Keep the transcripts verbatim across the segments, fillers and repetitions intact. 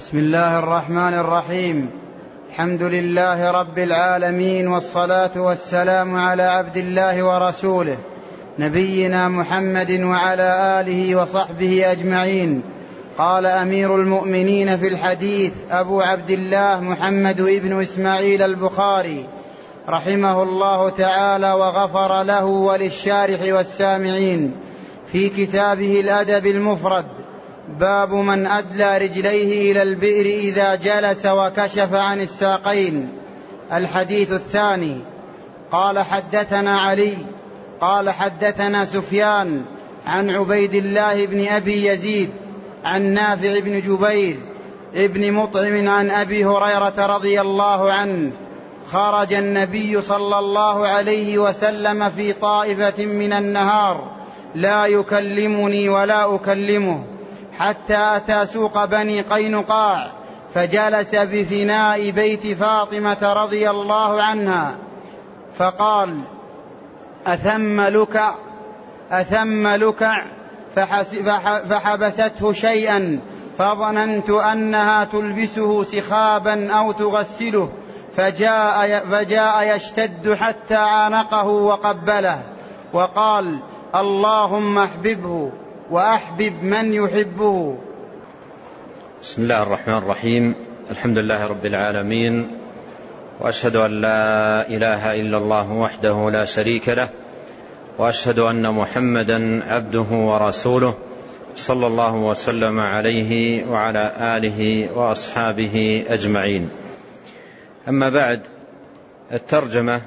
بسم الله الرحمن الرحيم. الحمد لله رب العالمين، والصلاة والسلام على عبد الله ورسوله نبينا محمد وعلى آله وصحبه أجمعين. قال أمير المؤمنين في الحديث أبو عبد الله محمد ابن إسماعيل البخاري رحمه الله تعالى وغفر له وللشارح والسامعين في كتابه الأدب المفرد: باب من أدلى رجليه إلى البئر إذا جلس وكشف عن الساقين. الحديث الثاني. قال حدثنا علي قال حدثنا سفيان عن عبيد الله بن أبي يزيد عن نافع بن جبير ابن مطعم عن أبي هريرة رضي الله عنه: خرج النبي صلى الله عليه وسلم في طائفة من النهار لا يكلمني ولا أكلمه، حتى أتى سوق بني قينقاع فجلس بفناء بيت فاطمة رضي الله عنها فقال: أثم لكع أثم لكع فحبسته شيئا فظننت أنها تلبسه سخابا أو تغسله، فجاء, فجاء يشتد حتى عانقه وقبله وقال: اللهم احببه وأحبب من يحبه. بسم الله الرحمن الرحيم. الحمد لله رب العالمين، وأشهد أن لا إله إلا الله وحده لا شريك له، وأشهد أن محمدا عبده ورسوله صلى الله وسلم عليه وعلى آله وأصحابه أجمعين. أما بعد، الترجمة: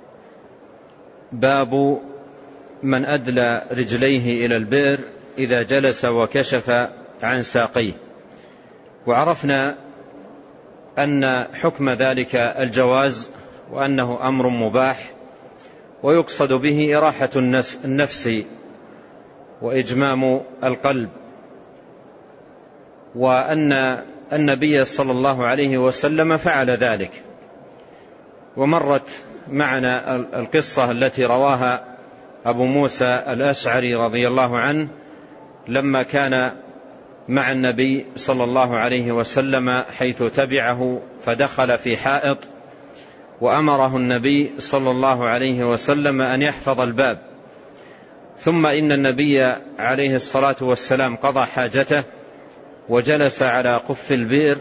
باب من أدلى رجليه إلى البئر إذا جلس وكشف عن ساقيه. وعرفنا أن حكم ذلك الجواز، وأنه أمر مباح، ويقصد به إراحة النفس وإجمام القلب، وأن النبي صلى الله عليه وسلم فعل ذلك. ومرت معنا القصة التي رواها أبو موسى الأشعري رضي الله عنه لما كان مع النبي صلى الله عليه وسلم، حيث تبعه فدخل في حائط، وأمره النبي صلى الله عليه وسلم أن يحفظ الباب، ثم إن النبي عليه الصلاة والسلام قضى حاجته وجلس على قف البئر،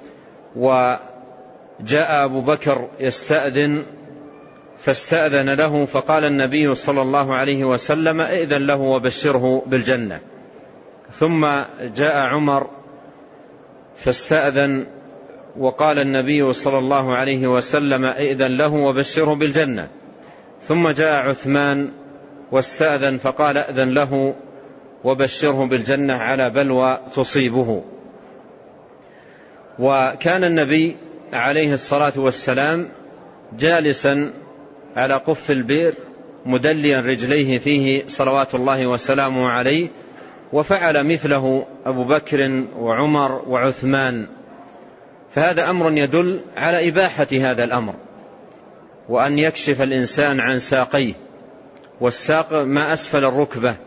وجاء أبو بكر يستأذن فاستأذن له، فقال النبي صلى الله عليه وسلم: ائذن له وبشره بالجنة. ثم جاء عمر فاستأذن، وقال النبي صلى الله عليه وسلم: ائذن له وبشره بالجنة. ثم جاء عثمان واستأذن، فقال: ائذن له وبشره بالجنة على بلوى تصيبه. وكان النبي عليه الصلاة والسلام جالسا على قف البئر مدليا رجليه فيه صلوات الله وسلامه عليه، وفعل مثله أبو بكر وعمر وعثمان. فهذا أمر يدل على إباحة هذا الأمر، وأن يكشف الإنسان عن ساقيه، والساق ما أسفل الركبة،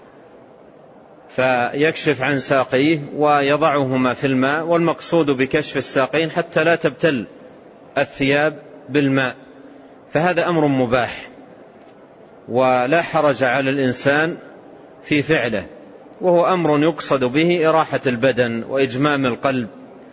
فيكشف عن ساقيه ويضعهما في الماء، والمقصود بكشف الساقين حتى لا تبتل الثياب بالماء. فهذا أمر مباح ولا حرج على الإنسان في فعله، وهو أمر يقصد به إراحة البدن وإجمام القلب.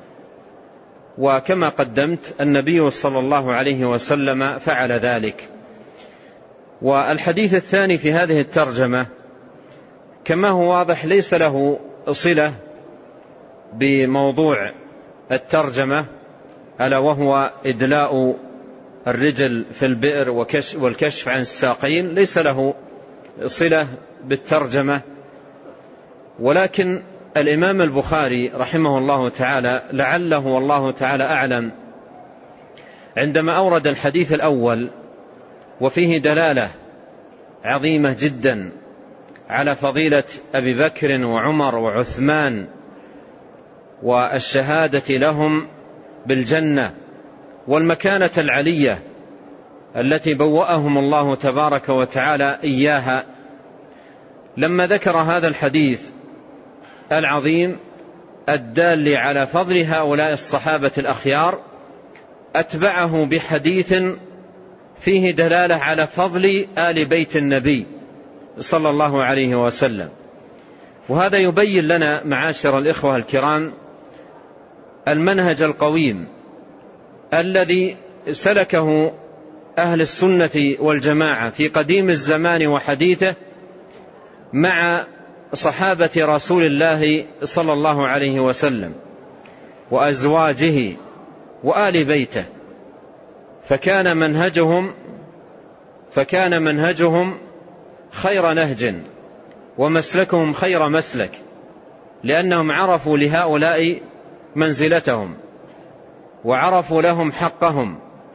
وكما قدمت، النبي صلى الله عليه وسلم فعل ذلك. والحديث الثاني في هذه الترجمة كما هو واضح ليس له صلة بموضوع الترجمة، ألا وهو إدلاء الرجل في البئر والكشف عن الساقين، ليس له صلة بالترجمة. ولكن الإمام البخاري رحمه الله تعالى لعله والله تعالى أعلم، عندما أورد الحديث الأول وفيه دلالة عظيمة جدا على فضيلة أبي بكر وعمر وعثمان والشهادة لهم بالجنة والمكانة العلية التي بوأهم الله تبارك وتعالى إياها، لما ذكر هذا الحديث العظيم الدال على فضل هؤلاء الصحابة الأخيار أتبعه بحديث فيه دلالة على فضل آل بيت النبي صلى الله عليه وسلم. وهذا يبين لنا معاشر الإخوة الكرام المنهج القويم الذي سلكه أهل السنة والجماعة في قديم الزمان وحديثه مع صحابة رسول الله صلى الله عليه وسلم وأزواجه وآل بيته، فكان منهجهم فكان منهجهم خير نهج ومسلكهم خير مسلك، لأنهم عرفوا لهؤلاء منزلتهم وعرفوا لهم حقهم،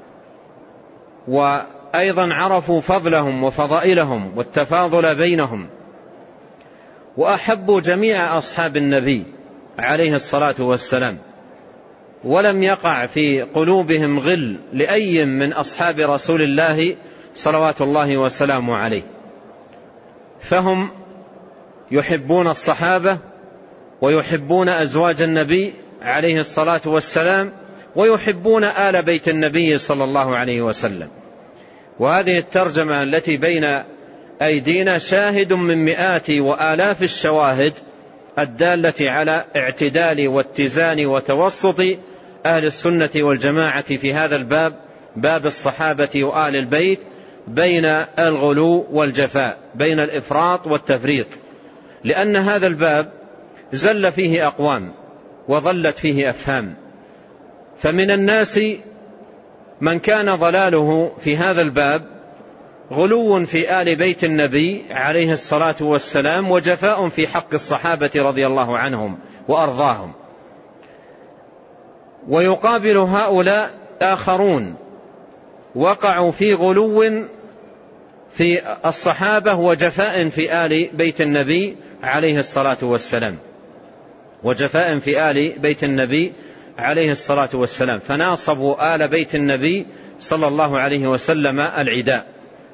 وأيضا عرفوا فضلهم وفضائلهم والتفاضل بينهم، وأحبوا جميع أصحاب النبي عليه الصلاة والسلام، ولم يقع في قلوبهم غل لأي من أصحاب رسول الله صلوات الله وسلامه عليه، فهم يحبون الصحابة ويحبون أزواج النبي عليه الصلاة والسلام ويحبون آل بيت النبي صلى الله عليه وسلم. وهذه الترجمة التي بين أيدينا شاهد من مئات وآلاف الشواهد الدالة على اعتدال واتزان وتوسط أهل السنة والجماعة في هذا الباب، باب الصحابة وآل البيت، بين الغلو والجفاء، بين الإفراط والتفريط، لأن هذا الباب زل فيه أقوام وضلت فيه أفهام. فمن الناس من كان ضلاله في هذا الباب غلو في آل بيت النبي عليه الصلاة والسلام وجفاء في حق الصحابة رضي الله عنهم وأرضاهم، ويقابل هؤلاء آخرون وقعوا في غلو في الصحابة وجفاء في آل بيت النبي عليه الصلاة والسلام وجفاء في آل بيت النبي عليه الصلاة والسلام فناصبوا آل بيت النبي صلى الله عليه وسلم العداء.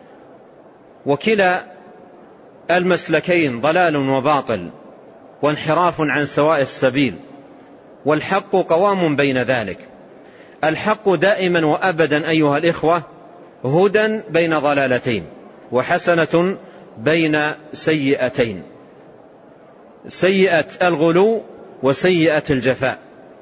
وكلا المسلكين ضلال وباطل وانحراف عن سواء السبيل، والحق قوام بين ذلك. الحق دائما وأبدا أيها الإخوة هدى بين ضلالتين وحسنة بين سيئتين، سيئة الغلو وسيئة الجفاء.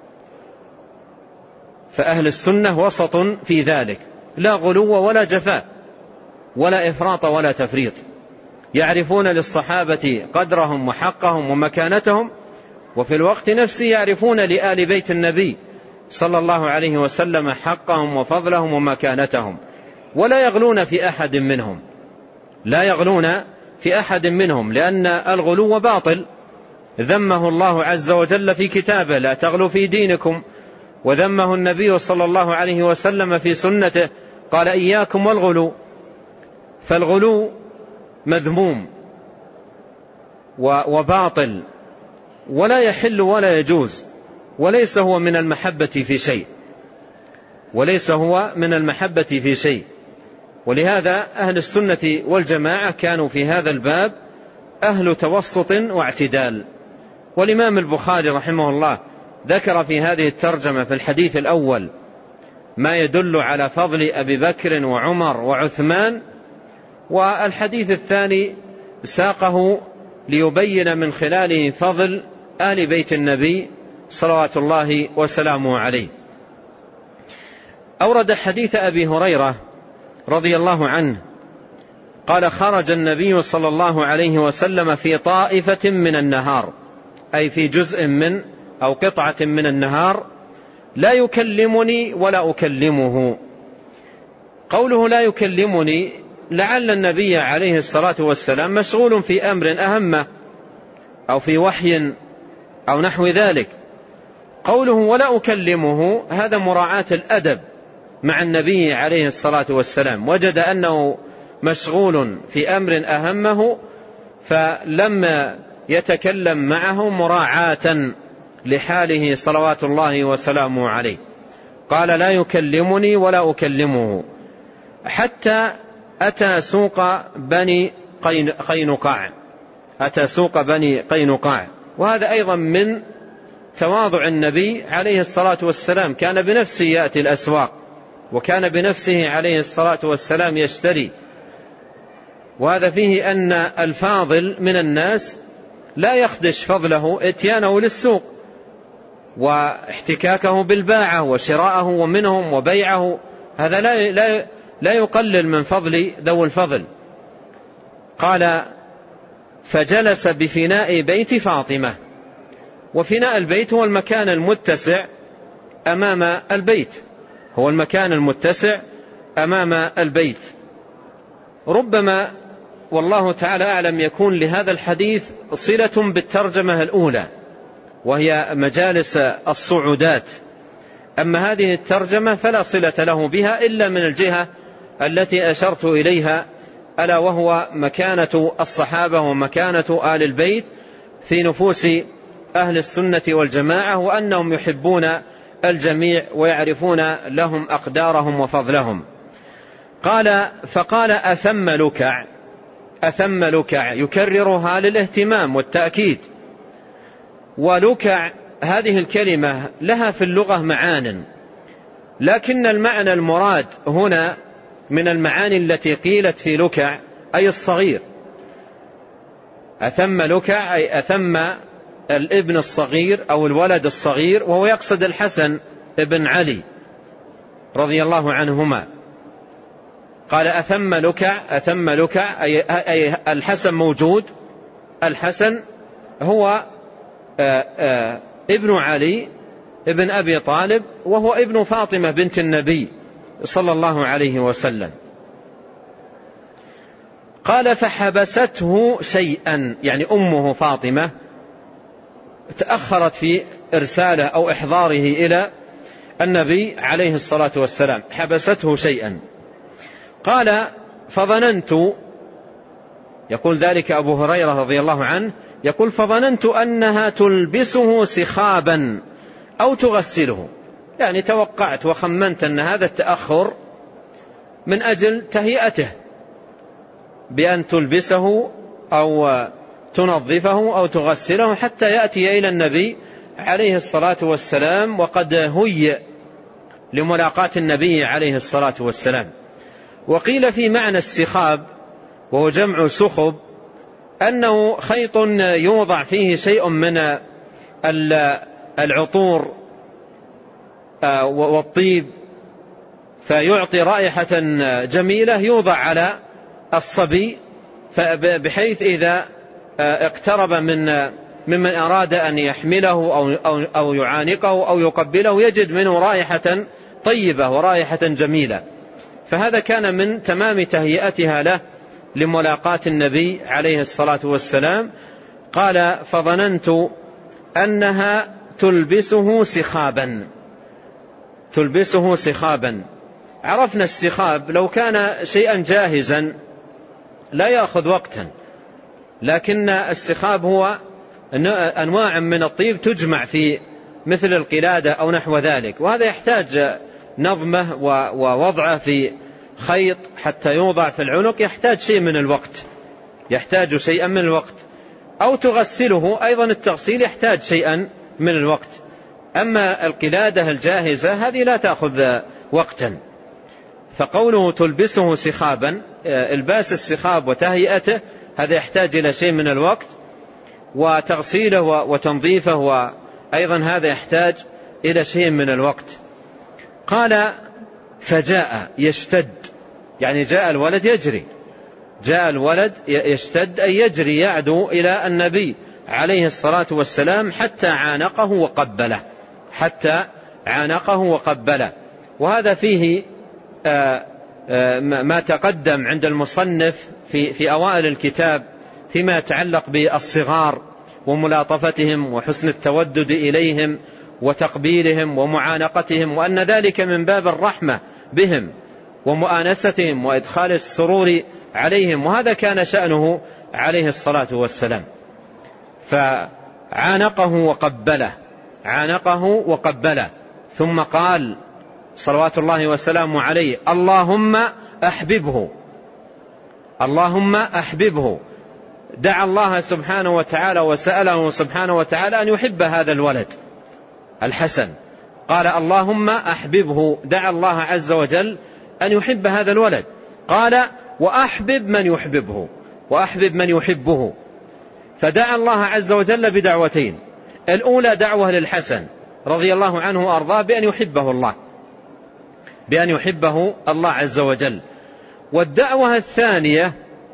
فأهل السنة وسط في ذلك، لا غلو ولا جفاء ولا إفراط ولا تفريط، يعرفون للصحابة قدرهم وحقهم ومكانتهم، وفي الوقت نفسه يعرفون لآل بيت النبي صلى الله عليه وسلم حقهم وفضلهم ومكانتهم، ولا يغلون في أحد منهم لا يغلون في أحد منهم لأن الغلو باطل، ذمه الله عز وجل في كتابه: لا تغلوا في دينكم، وذمه النبي صلى الله عليه وسلم في سنته، قال: إياكم والغلو. فالغلو مذموم وباطل ولا يحل ولا يجوز، وليس هو من المحبة في شيء وليس هو من المحبة في شيء ولهذا أهل السنة والجماعة كانوا في هذا الباب أهل توسط واعتدال. والإمام البخاري رحمه الله ذكر في هذه الترجمة في الحديث الأول ما يدل على فضل أبي بكر وعمر وعثمان، والحديث الثاني ساقه ليبين من خلاله فضل آل بيت النبي صلوات الله وسلامه عليه. أورد حديث أبي هريرة رضي الله عنه قال: خرج النبي صلى الله عليه وسلم في طائفة من النهار، أي في جزء من أو قطعة من النهار، لا يكلمني ولا أكلمه. قوله لا يكلمني لعل النبي عليه الصلاة والسلام مشغول في أمر أهم أو في وحي أو نحو ذلك. قوله ولا أكلمه هذا مراعاة الأدب مع النبي عليه الصلاة والسلام، وجد أنه مشغول في أمر أهمه فلم يتكلم معه مراعاة لحاله صلوات الله وسلامه عليه. قال: لا يكلمني ولا أكلمه، حتى أتى سوق بني قينقاع أتى سوق بني قينقاع وهذا أيضا من تواضع النبي عليه الصلاة والسلام، كان بنفسه يأتي الأسواق، وكان بنفسه عليه الصلاة والسلام يشتري. وهذا فيه أن الفاضل من الناس لا يخدش فضله اتيانه للسوق واحتكاكه بالباعة وشراءه منهم وبيعه، هذا لا لا لا يقلل من فضل ذو الفضل. قال: فجلس بفناء بيت فاطمة. وفناء البيت هو المكان المتسع أمام البيت، هو المكان المتسع أمام البيت. ربما والله تعالى أعلم يكون لهذا الحديث صلة بالترجمة الأولى، وهي مجالس الصعودات. أما هذه الترجمة فلا صلة له بها إلا من الجهة التي أشرت إليها، ألا وهو مكانة الصحابة ومكانة آل البيت في نفوس أهل السنة والجماعة، وأنهم يحبون الجميع ويعرفون لهم أقدارهم وفضلهم. قال: فقال: أثم لكع. أثم لكع يكررها للاهتمام والتأكيد. ولكع هذه الكلمة لها في اللغة معان، لكن المعنى المراد هنا من المعاني التي قيلت في لكع أي الصغير. أثم لكع أي أثم الابن الصغير أو الولد الصغير، وهو يقصد الحسن ابن علي رضي الله عنهما. قال: أثم لكع. أثم لكع أي, أي الحسن موجود. الحسن هو آآ آآ ابن علي ابن أبي طالب، وهو ابن فاطمة بنت النبي صلى الله عليه وسلم. قال: فحبسته شيئا، يعني أمه فاطمة تأخرت في إرساله أو إحضاره إلى النبي عليه الصلاة والسلام، حبسته شيئا. قال: فظننت، يقول ذلك أبو هريرة رضي الله عنه، يقول: فظننت أنها تلبسه سخابا أو تغسله، يعني توقعت وخمنت أن هذا التأخر من أجل تهيئته بأن تلبسه أو تنظفه أو تغسله حتى يأتي إلى النبي عليه الصلاة والسلام وقد هيئ لملاقاة النبي عليه الصلاة والسلام. وقيل في معنى السخاب، وهو جمع سخب، أنه خيط يوضع فيه شيء من العطور والطيب فيعطي رائحة جميلة، يوضع على الصبي بحيث إذا اقترب من ممن أراد أن يحمله أو, أو, أو يعانقه أو يقبله يجد منه رائحة طيبة ورائحة جميلة. فهذا كان من تمام تهيئتها له لملاقاة النبي عليه الصلاة والسلام. قال: فظننت أنها تلبسه سخابا. تلبسه سخابا، عرفنا السخاب لو كان شيئا جاهزا لا يأخذ وقتا، لكن السخاب هو أنواع من الطيب تجمع في مثل القلادة أو نحو ذلك، وهذا يحتاج نظمه ووضعه في خيط حتى يوضع في العنق، يحتاج شيء من الوقت، يحتاج شيئا من الوقت. أو تغسله، أيضا التغسيل يحتاج شيئا من الوقت. أما القلادة الجاهزة هذه لا تأخذ وقتا. فقوله تلبسه سخابا، الباس السخاب وتهيئته هذا يحتاج إلى شيء من الوقت، وتغسيله وتنظيفه وأيضا هذا يحتاج إلى شيء من الوقت. قال: فجاء يشتد، يعني جاء الولد يجري، جاء الولد يشتد أي يجري يعدو إلى النبي عليه الصلاة والسلام حتى عانقه وقبله، حتى عانقه وقبله. وهذا فيه آآ آآ ما تقدم عند المصنف في, في أوائل الكتاب فيما يتعلق بالصغار وملاطفتهم وحسن التودد إليهم وتقبيلهم ومعانقتهم، وأن ذلك من باب الرحمة بهم ومؤانستهم وإدخال السرور عليهم، وهذا كان شأنه عليه الصلاة والسلام. فعانقه وقبله، عانقه وقبله، ثم قال صلوات الله وسلامه عليه: اللهم أحببه، اللهم أحببه. دعا الله سبحانه وتعالى وسأله سبحانه وتعالى أن يحب هذا الولد الحسن. قال اللهم أحببه، دعا الله عز وجل أن يحب هذا الولد. قال وأحبب من يحببه، وأحبب من يحبه. فدعا الله عز وجل بدعوتين، الأولى دعوة للحسن رضي الله عنه وأرضاه بأن يحبه الله، بأن يحبه الله عز وجل. والدعوة الثانية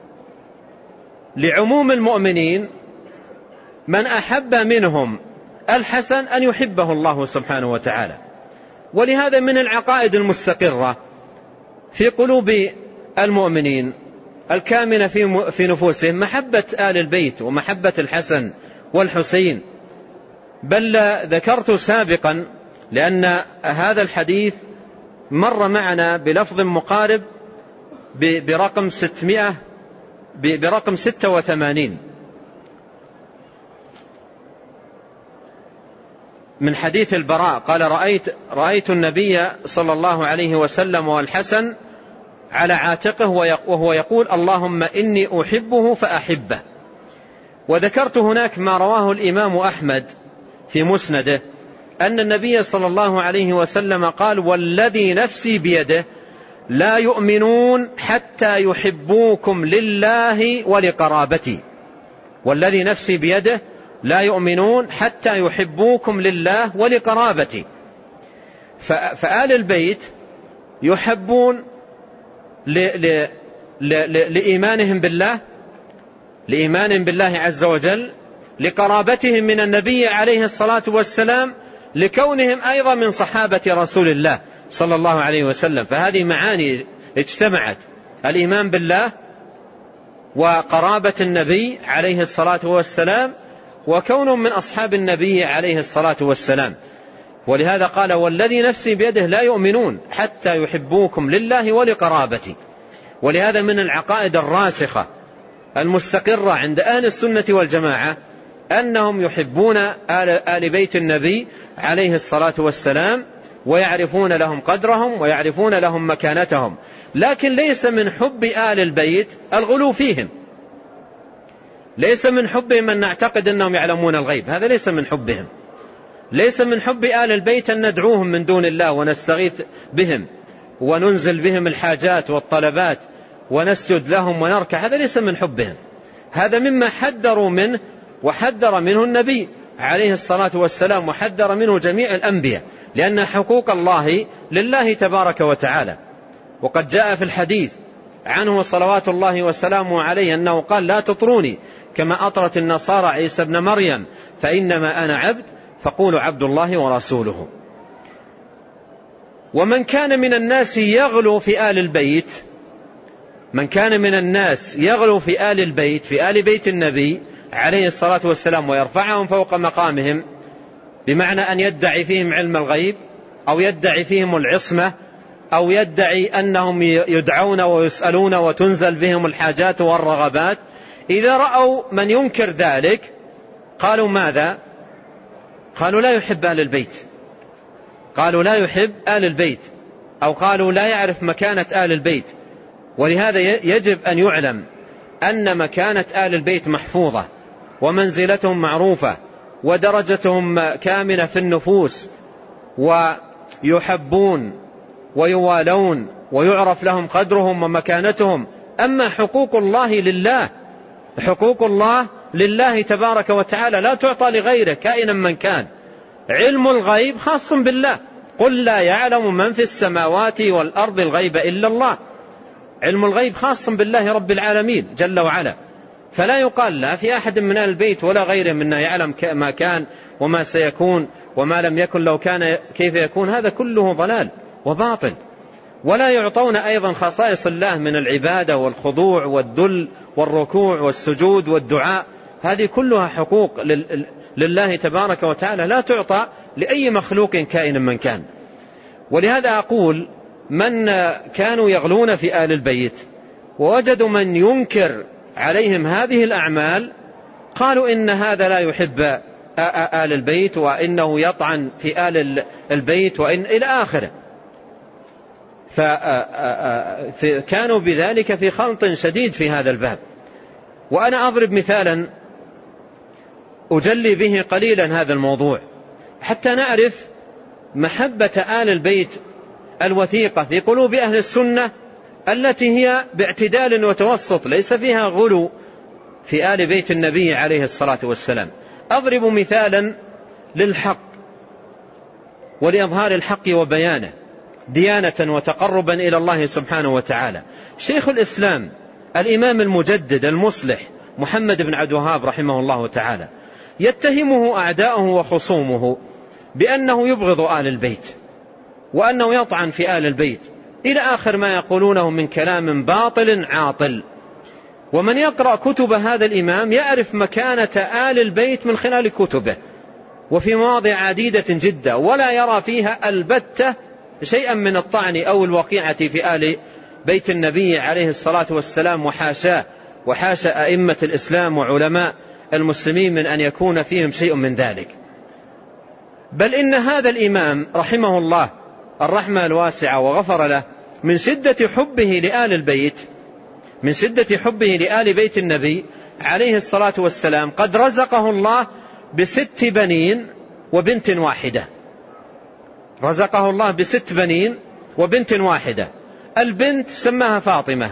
لعموم المؤمنين من أحب منهم الحسن أن يحبه الله سبحانه وتعالى. ولهذا من العقائد المستقرة في قلوب المؤمنين الكامنة في نفوسهم محبة آل البيت ومحبة الحسن والحسين. بل ذكرت سابقا لأن هذا الحديث مر معنا بلفظ مقارب برقم ستمائة برقم ستة وثمانين من حديث البراء قال رأيت, رأيت النبي صلى الله عليه وسلم والحسن على عاتقه وهو يقول اللهم إني أحبه فأحبه. وذكرت هناك ما رواه الإمام أحمد في مسنده أن النبي صلى الله عليه وسلم قال والذي نفسي بيده لا يؤمنون حتى يحبوكم لله ولقرابتي. والذي نفسي بيده لا يؤمنون حتى يحبوكم لله ولقرابتي. فآل البيت يحبون لإيمانهم بالله، لإيمانهم بالله عز وجل، لقرابتهم من النبي عليه الصلاة والسلام، لكونهم أيضا من صحابة رسول الله صلى الله عليه وسلم. فهذه معاني اجتمعت، الإيمان بالله وقرابة النبي عليه الصلاة والسلام وكونهم من أصحاب النبي عليه الصلاة والسلام. ولهذا قال والذي نفسي بيده لا يؤمنون حتى يحبوكم لله ولقرابتي. ولهذا من العقائد الراسخة المستقرة عند أهل السنة والجماعة أنهم يحبون آل, آل بيت النبي عليه الصلاة والسلام ويعرفون لهم قدرهم ويعرفون لهم مكانتهم. لكن ليس من حب آل البيت الغلو فيهم، ليس من حبهم أن نعتقد أنهم يعلمون الغيب، هذا ليس من حبهم. ليس من حب آل البيت أن ندعوهم من دون الله ونستغيث بهم وننزل بهم الحاجات والطلبات ونسجد لهم ونركع، هذا ليس من حبهم. هذا مما حذروا منه وحذر منه النبي عليه الصلاة والسلام وحذر منه جميع الأنبياء، لأن حقوق الله لله تبارك وتعالى. وقد جاء في الحديث عنه صلوات الله وسلامه عليه أنه قال لا تطروني كما أطرت النصارى عيسى ابن مريم فإنما أنا عبد فقولوا عبد الله ورسوله. ومن كان من الناس يغلو في آل البيت، من كان من الناس يغلو في آل البيت في آل بيت النبي عليه الصلاة والسلام ويرفعهم فوق مقامهم، بمعنى أن يدعي فيهم علم الغيب أو يدعي فيهم العصمة أو يدعي أنهم يدعون ويسألون وتنزل بهم الحاجات والرغبات، إذا رأوا من ينكر ذلك قالوا ماذا؟ قالوا لا يحب آل البيت، قالوا لا يحب آل البيت، أو قالوا لا يعرف مكانة آل البيت. ولهذا يجب أن يعلم أن مكانة آل البيت محفوظة ومنزلتهم معروفة ودرجتهم كامنة في النفوس، ويحبون ويوالون ويعرف لهم قدرهم ومكانتهم. أما حقوق الله لله، حقوق الله لله تبارك وتعالى لا تعطى لغيره كائنا من كان. علم الغيب خاص بالله، قل لا يعلم من في السماوات والأرض الغيب إلا الله. علم الغيب خاص بالله رب العالمين جل وعلا، فلا يقال لا في أحد من أهل البيت ولا غيره منا يعلم ما كان وما سيكون وما لم يكن لو كان كيف يكون، هذا كله ضلال وباطل. ولا يعطون أيضا خصائص الله من العبادة والخضوع والذل والركوع والسجود والدعاء، هذه كلها حقوق لله تبارك وتعالى لا تعطى لأي مخلوق كائن من كان. ولهذا أقول من كانوا يغلون في آل البيت ووجدوا من ينكر عليهم هذه الأعمال قالوا إن هذا لا يحب آل البيت وإنه يطعن في آل البيت وإن إلى آخره. فكانوا بذلك في خلط شديد في هذا الباب. وأنا أضرب مثالا أجلي به قليلا هذا الموضوع. حتى نعرف محبة آل البيت الوثيقة في قلوب أهل السنة التي هي باعتدال وتوسط، ليس فيها غلو في آل بيت النبي عليه الصلاة والسلام. أضرب مثالا للحق ولإظهار الحق وبيانه ديانة وتقربا إلى الله سبحانه وتعالى. شيخ الإسلام الإمام المجدد المصلح محمد بن عبد الوهاب رحمه الله تعالى يتهمه أعداؤه وخصومه بأنه يبغض آل البيت وأنه يطعن في آل البيت إلى آخر ما يقولونه من كلام باطل عاطل. ومن يقرأ كتب هذا الإمام يعرف مكانة آل البيت من خلال كتبه وفي مواضع عديدة جدا، ولا يرى فيها البتة شيئا من الطعن أو الوقيعة في آل بيت النبي عليه الصلاة والسلام، وحاشاه وحاشا أئمة الإسلام وعلماء المسلمين من أن يكون فيهم شيء من ذلك. بل إن هذا الإمام رحمه الله الرحمة الواسعة وغفر له من شدة حبه لآل البيت من شدة حبه لآل بيت النبي عليه الصلاة والسلام قد رزقه الله بست بنين وبنت واحدة. رزقه الله بست بنين وبنت واحدة. البنت سماها فاطمة،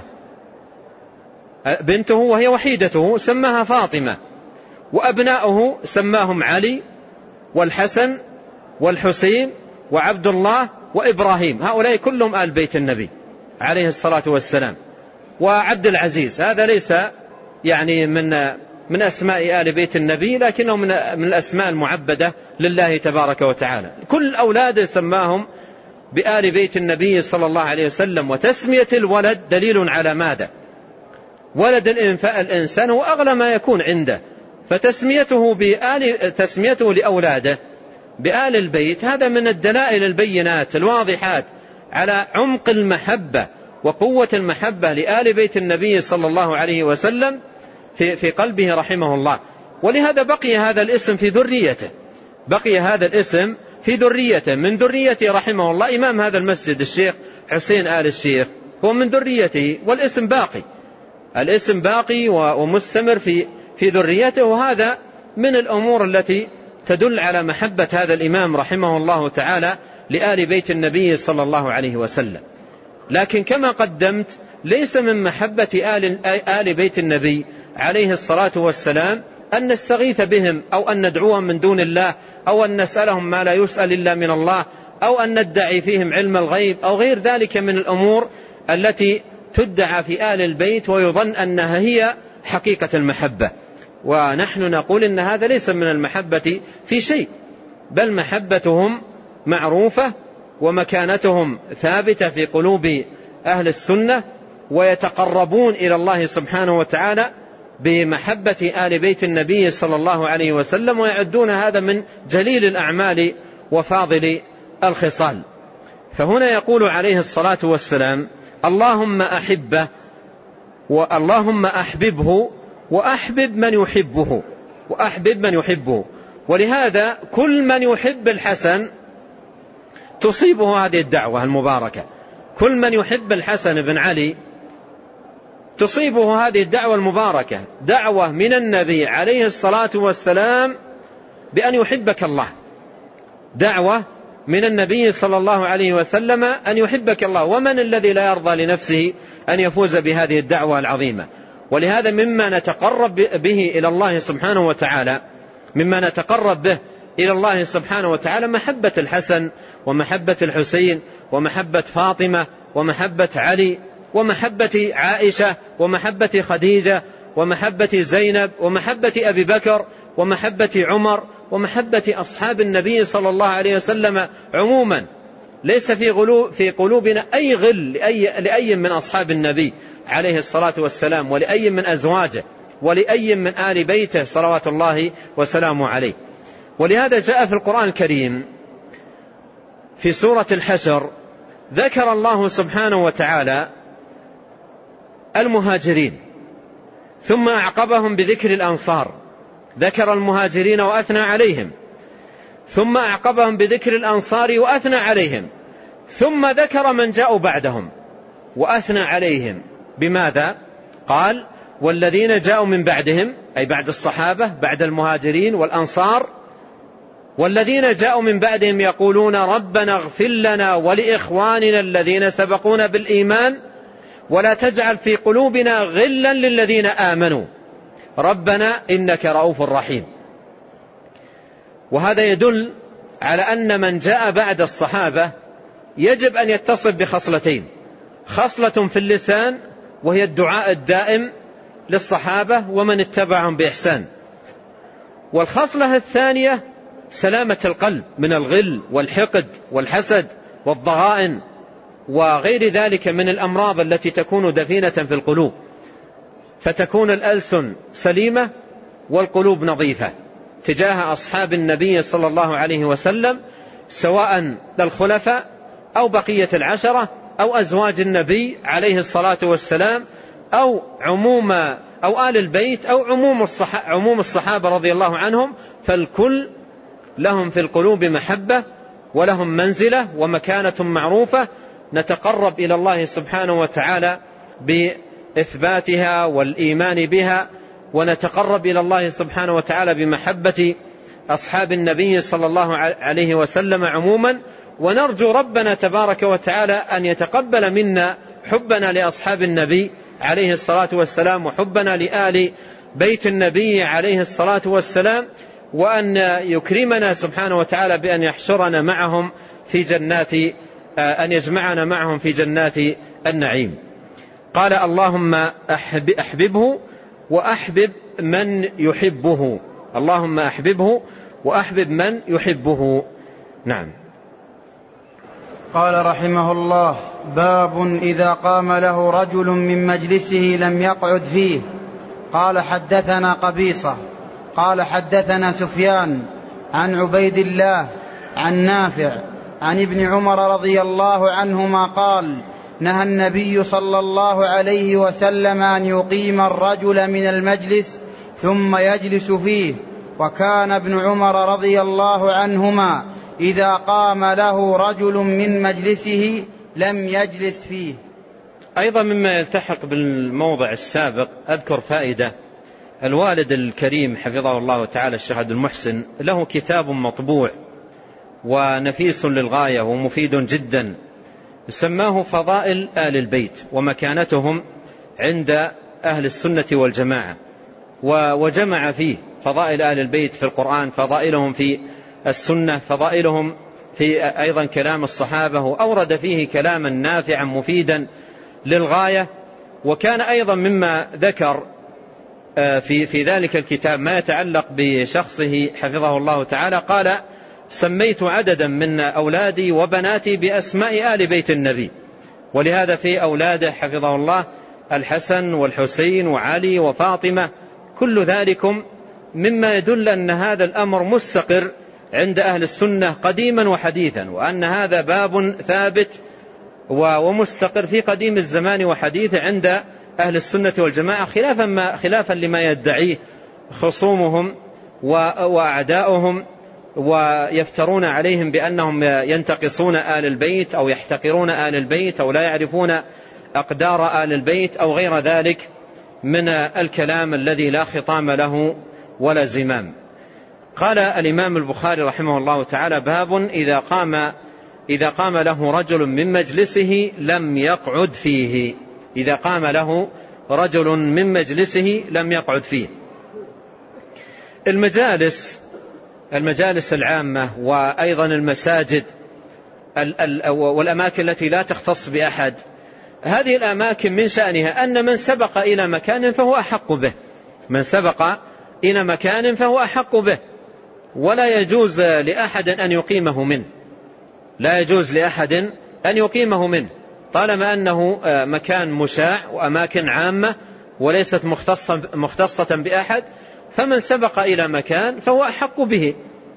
بنته وهي وحيدته سماها فاطمة، وأبناؤه سماهم علي والحسن والحسين وعبد الله وإبراهيم، هؤلاء كلهم آل بيت النبي عليه الصلاة والسلام. وعبد العزيز هذا ليس يعني من من أسماء آل بيت النبي، لكنه من من الأسماء المعبدة لله تبارك وتعالى. كل أولاده سماهم بآل بيت النبي صلى الله عليه وسلم. وتسمية الولد دليل على ماذا؟ ولد الإنسان هو أغلى ما يكون عنده، فتسميته بآل تسميته لأولاده بآل البيت هذا من الدلائل البينات الواضحات على عمق المحبة وقوة المحبة لآل بيت النبي صلى الله عليه وسلم في في قلبه رحمه الله. ولهذا بقي هذا الاسم في ذريته بقي هذا الاسم في ذريته من ذريته رحمه الله. إمام هذا المسجد الشيخ حسين آل الشيخ هو من ذريته، والاسم باقي الاسم باقي ومستمر في في ذريته. وهذا من الأمور التي تدل على محبة هذا الإمام رحمه الله تعالى لآل بيت النبي صلى الله عليه وسلم. لكن كما قدمت ليس من محبة آل, آل بيت النبي عليه الصلاة والسلام أن نستغيث بهم أو أن ندعوهم من دون الله أو أن نسألهم ما لا يسأل إلا من الله أو أن ندعي فيهم علم الغيب أو غير ذلك من الأمور التي تدعى في آل البيت ويظن أنها هي حقيقة المحبة. ونحن نقول إن هذا ليس من المحبة في شيء، بل محبتهم معروفة ومكانتهم ثابتة في قلوب أهل السنة، ويتقربون إلى الله سبحانه وتعالى بمحبة آل بيت النبي صلى الله عليه وسلم، ويعدون هذا من جليل الأعمال وفاضل الخصال. فهنا يقول عليه الصلاة والسلام اللهم أحبه واللهم أحببه وأحبب من يحبه وأحبب من يحبه. ولهذا كل من يحب الحسن تصيبه هذه الدعوة المباركة، كل من يحب الحسن بن علي تصيبه هذه الدعوة المباركة، دعوة من النبي عليه الصلاة والسلام بأن يحبك الله، دعوة من النبي صلى الله عليه وسلم أن يحبك الله. ومن الذي لا يرضى لنفسه أن يفوز بهذه الدعوة العظيمة؟ ولهذا مما نتقرب به إلى الله سبحانه وتعالى مما نتقرب به إلى الله سبحانه وتعالى محبة الحسن ومحبة الحسين ومحبة فاطمة ومحبة علي ومحبة عائشة ومحبة خديجة ومحبة زينب ومحبة أبي بكر ومحبة عمر ومحبة أصحاب النبي صلى الله عليه وسلم عموما. ليس في غلو في قلوبنا أي غل لأي, لأي من أصحاب النبي عليه الصلاة والسلام ولأي من أزواجه ولأي من آل بيته صلوات الله وسلامه عليه. ولهذا جاء في القرآن الكريم في سورة الحشر ذكر الله سبحانه وتعالى المهاجرين ثم أعقبهم بذكر الأنصار، ذكر المهاجرين وأثنى عليهم، ثم أعقبهم بذكر الأنصار وأثنى عليهم، ثم ذكر من جاءوا بعدهم وأثنى عليهم بماذا؟ قال والذين جاءوا من بعدهم أي بعد الصحابة بعد المهاجرين والأنصار والذين جاءوا من بعدهم يقولون ربنا اغفر لنا ولإخواننا الذين سبقونا بالإيمان ولا تجعل في قلوبنا غلا للذين آمنوا ربنا إنك رؤوف رحيم. وهذا يدل على أن من جاء بعد الصحابة يجب أن يتصف بخصلتين: خصلة في اللسان وهي الدعاء الدائم للصحابة ومن اتبعهم بإحسان، والخصلة الثانية سلامة القلب من الغل والحقد والحسد والضغائن وغير ذلك من الأمراض التي تكون دفينة في القلوب، فتكون الألسن سليمة والقلوب نظيفة تجاه أصحاب النبي صلى الله عليه وسلم، سواء الخلفاء أو بقية العشرة أو أزواج النبي عليه الصلاة والسلام أو عموم أو آل البيت أو عموم الصحابة, عموم الصحابة رضي الله عنهم، فالكل لهم في القلوب محبة ولهم منزلة ومكانة معروفة نتقرب إلى الله سبحانه وتعالى بإثباتها والإيمان بها، ونتقرب إلى الله سبحانه وتعالى بمحبة أصحاب النبي صلى الله عليه وسلم عموما، ونرجو ربنا تبارك وتعالى أن يتقبل منا حبنا لأصحاب النبي عليه الصلاة والسلام وحبنا لآل بيت النبي عليه الصلاة والسلام، وأن يكرمنا سبحانه وتعالى بأن يحشرنا معهم في جنات أن يجمعنا معهم في جنات النعيم. قال اللهم أحب أحببه وأحبب من يحبه، اللهم أحببه وأحبب من يحبه. نعم. قال رحمه الله: باب إذا قام له رجل من مجلسه لم يقعد فيه. قال حدثنا قبيصة قال حدثنا سفيان عن عبيد الله عن نافع عن ابن عمر رضي الله عنهما قال: نهى النبي صلى الله عليه وسلم أن يقيم الرجل من المجلس ثم يجلس فيه، وكان ابن عمر رضي الله عنهما إذا قام له رجل من مجلسه لم يجلس فيه. أيضا مما يلتحق بالموضع السابق أذكر فائدة. الوالد الكريم حفظه الله تعالى الشيخ عبد المحسن له كتاب مطبوع ونفيس للغاية ومفيد جدا، سماه فضائل آل البيت ومكانتهم عند أهل السنة والجماعة، وجمع فيه فضائل آل البيت في القرآن، فضائلهم في السنة، فضائلهم في أيضا كلام الصحابة، وأورد فيه كلاما نافعا مفيدا للغاية. وكان أيضا مما ذكر في في ذلك الكتاب ما يتعلق بشخصه حفظه الله تعالى. قال: سميت عددا من أولادي وبناتي بأسماء آل بيت النبي، ولهذا في أولاده حفظه الله الحسن والحسين وعلي وفاطمة، كل ذلكم مما يدل أن هذا الأمر مستقر عند أهل السنة قديما وحديثا، وأن هذا باب ثابت ومستقر في قديم الزمان وحديثه عند أهل السنة والجماعة، خلافا, ما خلافا لما يدعيه خصومهم وأعداؤهم ويفترون عليهم بأنهم ينتقصون آل البيت أو يحتقرون آل البيت أو لا يعرفون أقدار آل البيت أو غير ذلك من الكلام الذي لا خطام له ولا زمام. قال الإمام البخاري رحمه الله تعالى: باب إذا قام إذا قام له رجل من مجلسه لم يقعد فيه. إذا قام له رجل من مجلسه لم يقعد فيه. المجالس المجالس العامة وأيضا المساجد والأماكن التي لا تختص بأحد، هذه الأماكن من شأنها أن من سبق إلى مكان فهو أحق به، من سبق إلى مكان فهو أحق به، ولا يجوز لأحد أن يقيمه منه، لا يجوز لأحد أن يقيمه منه طالما أنه مكان مشاع وأماكن عامة وليست مختصة, مختصة بأحد، فمن سبق إلى مكان فهو أحق به.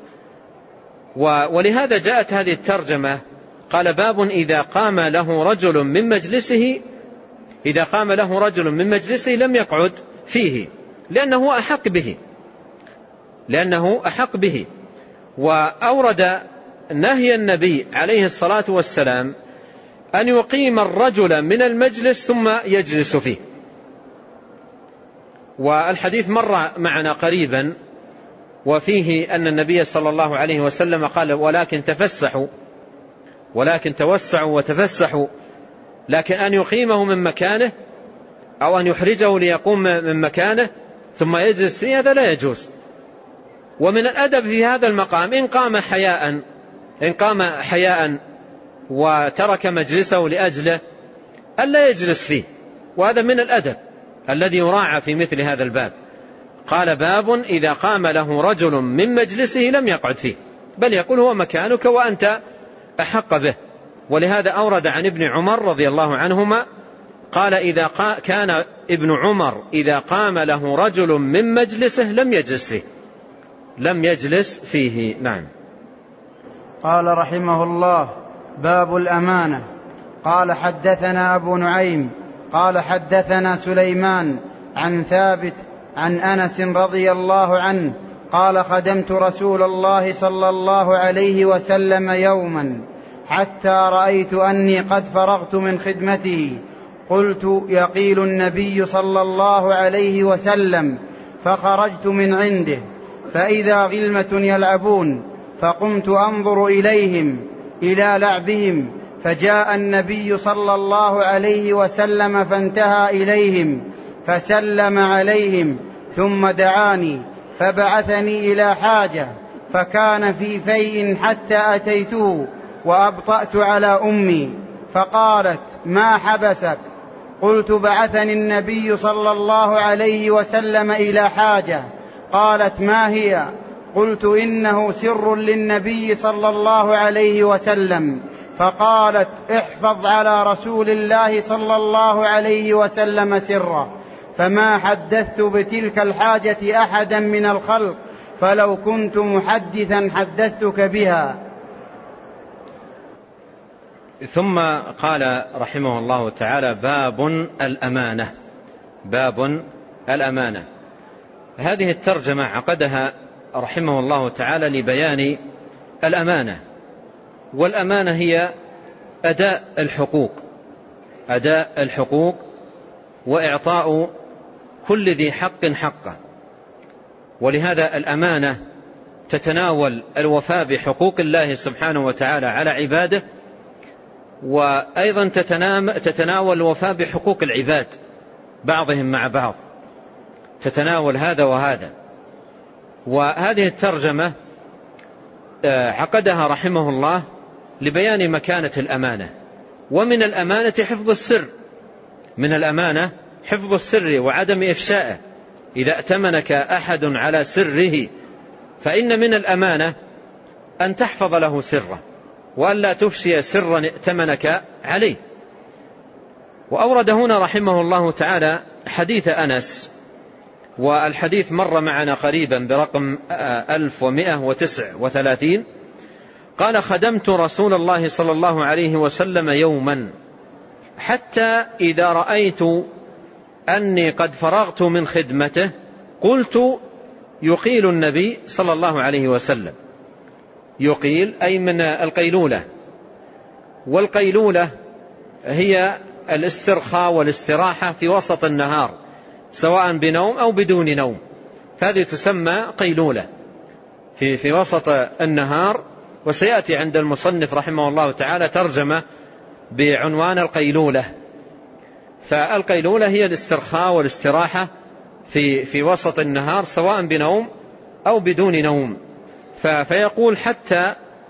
ولهذا جاءت هذه الترجمة، قال: باب إذا قام له رجل من مجلسه إذا قام له رجل من مجلسه لم يقعد فيه، لأنه أحق به لأنه أحق به. وأورد نهي النبي عليه الصلاة والسلام أن يقيم الرجل من المجلس ثم يجلس فيه، والحديث مر معنا قريبا وفيه أن النبي صلى الله عليه وسلم قال ولكن تفسحوا ولكن توسعوا وتفسحوا، لكن أن يقيمه من مكانه أو أن يحرجه ليقوم من مكانه ثم يجلس فيه هذا لا يجوز. ومن الأدب في هذا المقام إن قام حياء إن قام حياء وترك مجلسه لأجله ألا يجلس فيه، وهذا من الأدب الذي يراعى في مثل هذا الباب. قال باب إذا قام له رجل من مجلسه لم يقعد فيه، بل يقول هو مكانك وأنت أحق به. ولهذا أورد عن ابن عمر رضي الله عنهما قال إذا كان ابن عمر إذا قام له رجل من مجلسه لم يجلس فيه لم يجلس فيه نعم. قال رحمه الله باب الأمانة. قال حدثنا أبو نعيم قال حدثنا سليمان عن ثابت عن أنس رضي الله عنه قال خدمت رسول الله صلى الله عليه وسلم يوما حتى رأيت أني قد فرغت من خدمته، قلت يقيل النبي صلى الله عليه وسلم، فخرجت من عنده فإذا غلمة يلعبون، فقمت أنظر إليهم إلى لعبهم، فجاء النبي صلى الله عليه وسلم فانتهى إليهم فسلم عليهم ثم دعاني فبعثني إلى حاجة، فكان في فيء حتى أتيته وأبطأت على أمي، فقالت ما حبسك؟ قلت بعثني النبي صلى الله عليه وسلم إلى حاجة. قالت ما هي؟ قلت إنه سر للنبي صلى الله عليه وسلم. فقالت احفظ على رسول الله صلى الله عليه وسلم سرا، فما حدثت بتلك الحاجة أحدا من الخلق، فلو كنت محدثا حدثتك بها. ثم قال رحمه الله تعالى باب الأمانة. باب الأمانة، هذه الترجمة عقدها رحمه الله تعالى لبيان الأمانة. والأمانة هي أداء الحقوق أداء الحقوق وإعطاء كل ذي حق حقه. ولهذا الأمانة تتناول الوفاء بحقوق الله سبحانه وتعالى على عباده، وأيضا تتناول الوفاء بحقوق العباد بعضهم مع بعض، تتناول هذا وهذا. وهذه الترجمة عقدها رحمه الله لبيان مكانة الأمانة. ومن الأمانة حفظ السر من الأمانة حفظ السر وعدم إفشائه. إذا ائتمنك أحد على سره فإن من الأمانة أن تحفظ له سره وأن لا تفشي سرا ائتمنك عليه. وأورد هنا رحمه الله تعالى حديث أنس، والحديث مر معنا قريبا برقم ألف ومئة وتسع وثلاثين. قال خدمت رسول الله صلى الله عليه وسلم يوما حتى إذا رأيت أني قد فرغت من خدمته قلت يقيل النبي صلى الله عليه وسلم. يقيل أي من القيلولة، والقيلولة هي الاسترخاء والاستراحة في وسط النهار سواء بنوم أو بدون نوم، فهذه تسمى قيلولة في, في وسط النهار. وسيأتي عند المصنف رحمه الله تعالى ترجمة بعنوان القيلولة. فالقيلولة هي الاسترخاء والاستراحة في, في وسط النهار سواء بنوم أو بدون نوم. فيقول حتى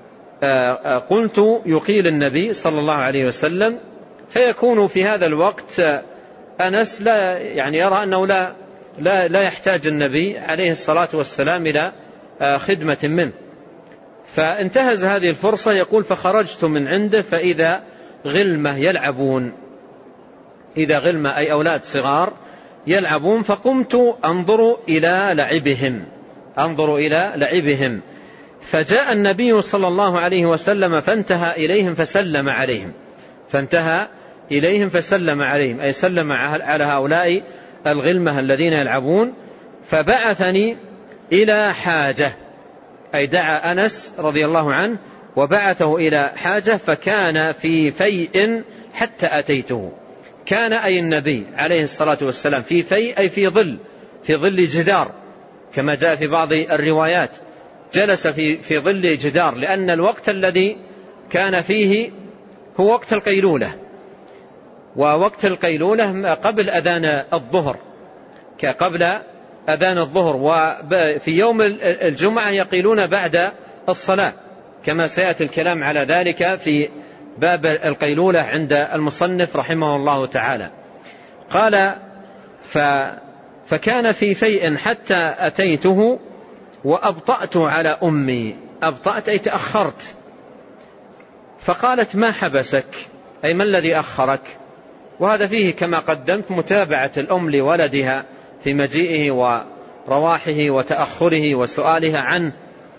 قلت يقيل النبي صلى الله عليه وسلم، فيكون في هذا الوقت أنس لا يعني يرى أنه لا, لا, لا يحتاج النبي عليه الصلاة والسلام إلى خدمة منه. فانتهز هذه الفرصة يقول فخرجت من عنده فإذا غلمة يلعبون، إذا غلمة أي أولاد صغار يلعبون، فقمت أنظر إلى لعبهم أنظر إلى لعبهم فجاء النبي صلى الله عليه وسلم فانتهى إليهم فسلم عليهم فانتهى إليهم فسلم عليهم أي سلم على هؤلاء الغلمة الذين يلعبون. فبعثني إلى حاجة أي دعا أنس رضي الله عنه وبعثه إلى حاجة، فكان في فيء حتى أتيته. كان أي النبي عليه الصلاة والسلام في فيء أي في ظل في ظل جدار كما جاء في بعض الروايات، جلس في في ظل جدار، لأن الوقت الذي كان فيه هو وقت القيلولة، ووقت القيلولة قبل أذان الظهر، قبل أذان الظهر، وفي يوم الجمعة يقيلون بعد الصلاة، كما سيأتي الكلام على ذلك في باب القيلولة عند المصنف رحمه الله تعالى. قال: ف فكان في فيء حتى أتيته وأبطأت على أمي. أبطأت أي تأخرت. فقالت: ما حبسك؟ أي ما الذي أخرك؟ وهذا فيه كما قدمت متابعة الأم لولدها في مجيئه ورواحه وتأخره وسؤالها عنه.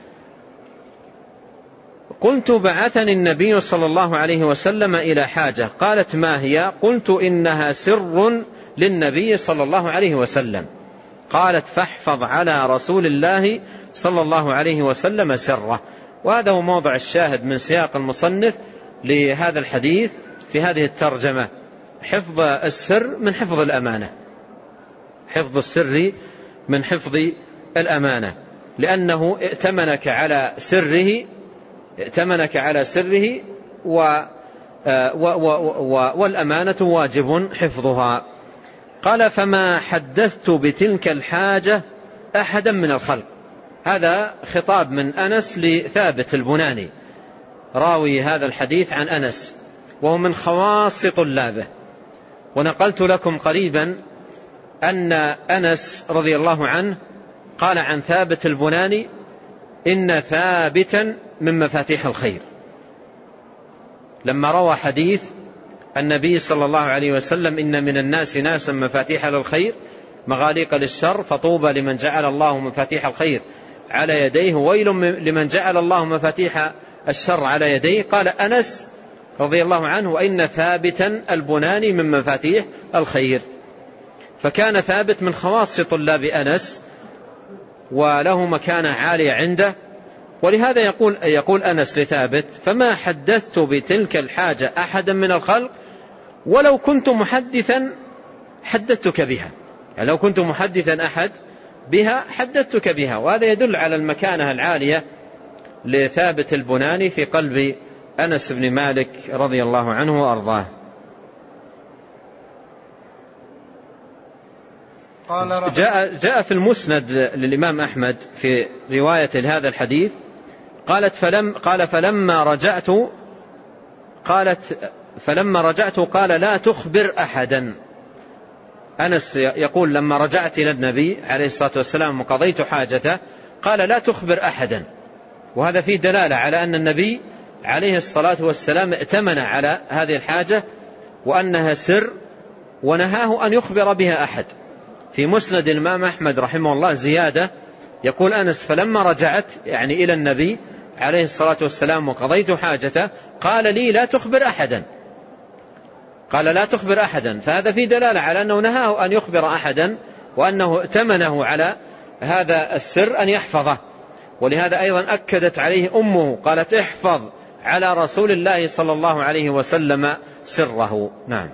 قلت: بعثني النبي صلى الله عليه وسلم إلى حاجة. قالت: ما هي؟ قلت: إنها سر للنبي صلى الله عليه وسلم. قالت: فاحفظ على رسول الله صلى الله عليه وسلم سره. وهذا هو موضع الشاهد من سياق المصنف لهذا الحديث في هذه الترجمة: حفظ السر من حفظ الأمانة، حفظ السر من حفظ الأمانة، لأنه ائتمنك على سره ائتمنك على سره و والأمانة واجب حفظها. قال: فما حدثت بتلك الحاجة أحدا من الخلق. هذا خطاب من أنس لثابت البناني راوي هذا الحديث عن أنس، وهو من خواص طلابه. ونقلت لكم قريبا أن أنس رضي الله عنه قال عن ثابت البناني: إن ثابتا من مفاتيح الخير، لما روى حديث النبي صلى الله عليه وسلم: إن من الناس ناسا مفاتيح للخير مغاليق للشر، فطوبى لمن جعل الله مفاتيح الخير على يديه، ويل لمن جعل الله مفاتيح الشر على يديه. قال أنس رضي الله عنه: وإن ثابتا البناني من مفاتيح الخير. فكان ثابت من خواص طلاب أنس وله مكانة عالية عنده، ولهذا يقول, يقول أنس لثابت: فما حدثت بتلك الحاجة أحدا من الخلق، ولو كنت محدثا حدثتك بها. يعني لو كنت محدثا أحد بها حدثتك بها. وهذا يدل على المكانة العالية لثابت البناني في قلب أنس بن مالك رضي الله عنه وأرضاه. جاء, جاء في المسند للإمام أحمد في رواية هذا الحديث قالت فلم قال فلما رجعت قالت فلما رجعت قال: لا تخبر أحدا. أنس يقول: لما رجعت إلى النبي عليه الصلاة والسلام وقضيت حاجته قال: لا تخبر أحدا. وهذا فيه دلالة على أن النبي عليه الصلاة والسلام ائتمن على هذه الحاجة وأنها سر، ونهاه أن يخبر بها أحد. في مسند الإمام أحمد رحمه الله زيادة، يقول أنس: فلما رجعت يعني إلى النبي عليه الصلاة والسلام وقضيت حاجته قال لي: لا تخبر أحدا. قال: لا تخبر أحدا. فهذا في دلالة على أنه نهاه أن يخبر أحدا، وأنه ائتمنه على هذا السر أن يحفظه. ولهذا أيضا أكدت عليه أمه، قالت: احفظ على رسول الله صلى الله عليه وسلم سره. نعم.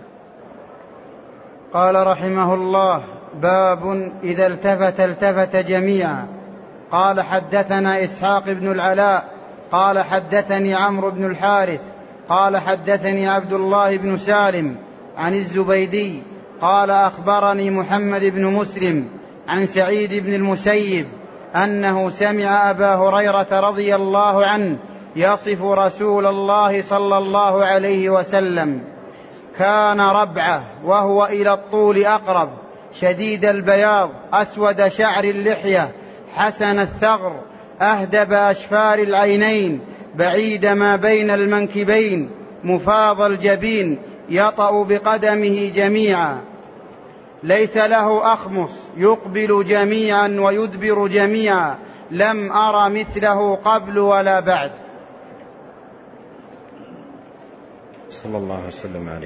قال رحمه الله: باب إذا التفت التفت جميعا. قال: حدثنا إسحاق بن العلاء قال: حدثني عمرو بن الحارث قال: حدثني عبد الله بن سالم عن الزبيدي قال: أخبرني محمد بن مسلم عن سعيد بن المسيب أنه سمع أبا هريرة رضي الله عنه يصف رسول الله صلى الله عليه وسلم: كان ربعه وهو إلى الطول أقرب، شديد البياض، أسود شعر اللحية، حسن الثغر، أهدب أشفار العينين، بعيد ما بين المنكبين، مفاض الجبين، يطأ بقدمه جميعا، ليس له أخمص، يقبل جميعا ويدبر جميعا، لم أر مثله قبل ولا بعد. صلى الله عليه وسلم عليه.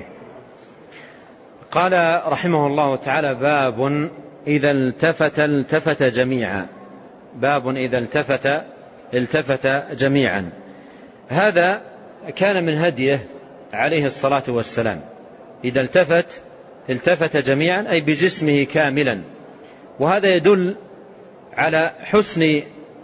قال رحمه الله تعالى: باب إذا التفت التفت جميعا. باب إذا التفت التفت جميعا. هذا كان من هديه عليه الصلاة والسلام، إذا التفت التفت جميعا أي بجسمه كاملا. وهذا يدل على حسن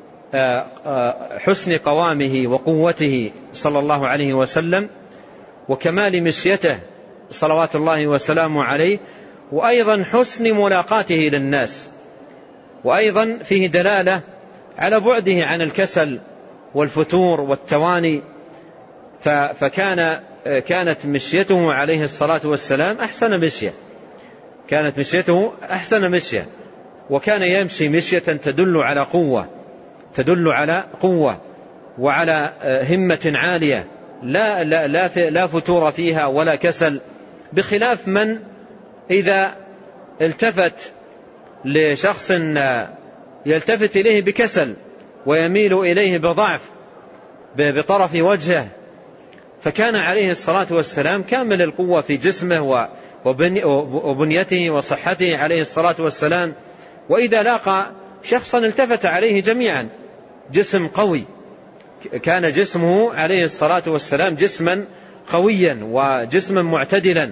حسن قوامه وقوته صلى الله عليه وسلم، وكمال مشيته صلوات الله وسلامه عليه، وأيضا حسن ملاقاته للناس، وأيضا فيه دلالة على بعده عن الكسل والفتور والتواني. فكان كانت مشيته عليه الصلاة والسلام أحسن مشية، كانت مشيته أحسن مشية، وكان يمشي مشية تدل على قوة، تدل على قوة وعلى همة عالية، لا, لا, لا, لا فتور فيها ولا كسل، بخلاف من إذا التفت لشخص يلتفت إليه بكسل ويميل إليه بضعف بطرف وجهه. فكان عليه الصلاة والسلام كامل القوة في جسمه وبنيته وصحته عليه الصلاة والسلام، وإذا لاقى شخصا التفت عليه جميعا، جسم قوي، كان جسمه عليه الصلاة والسلام جسما قويا وجسما معتدلا.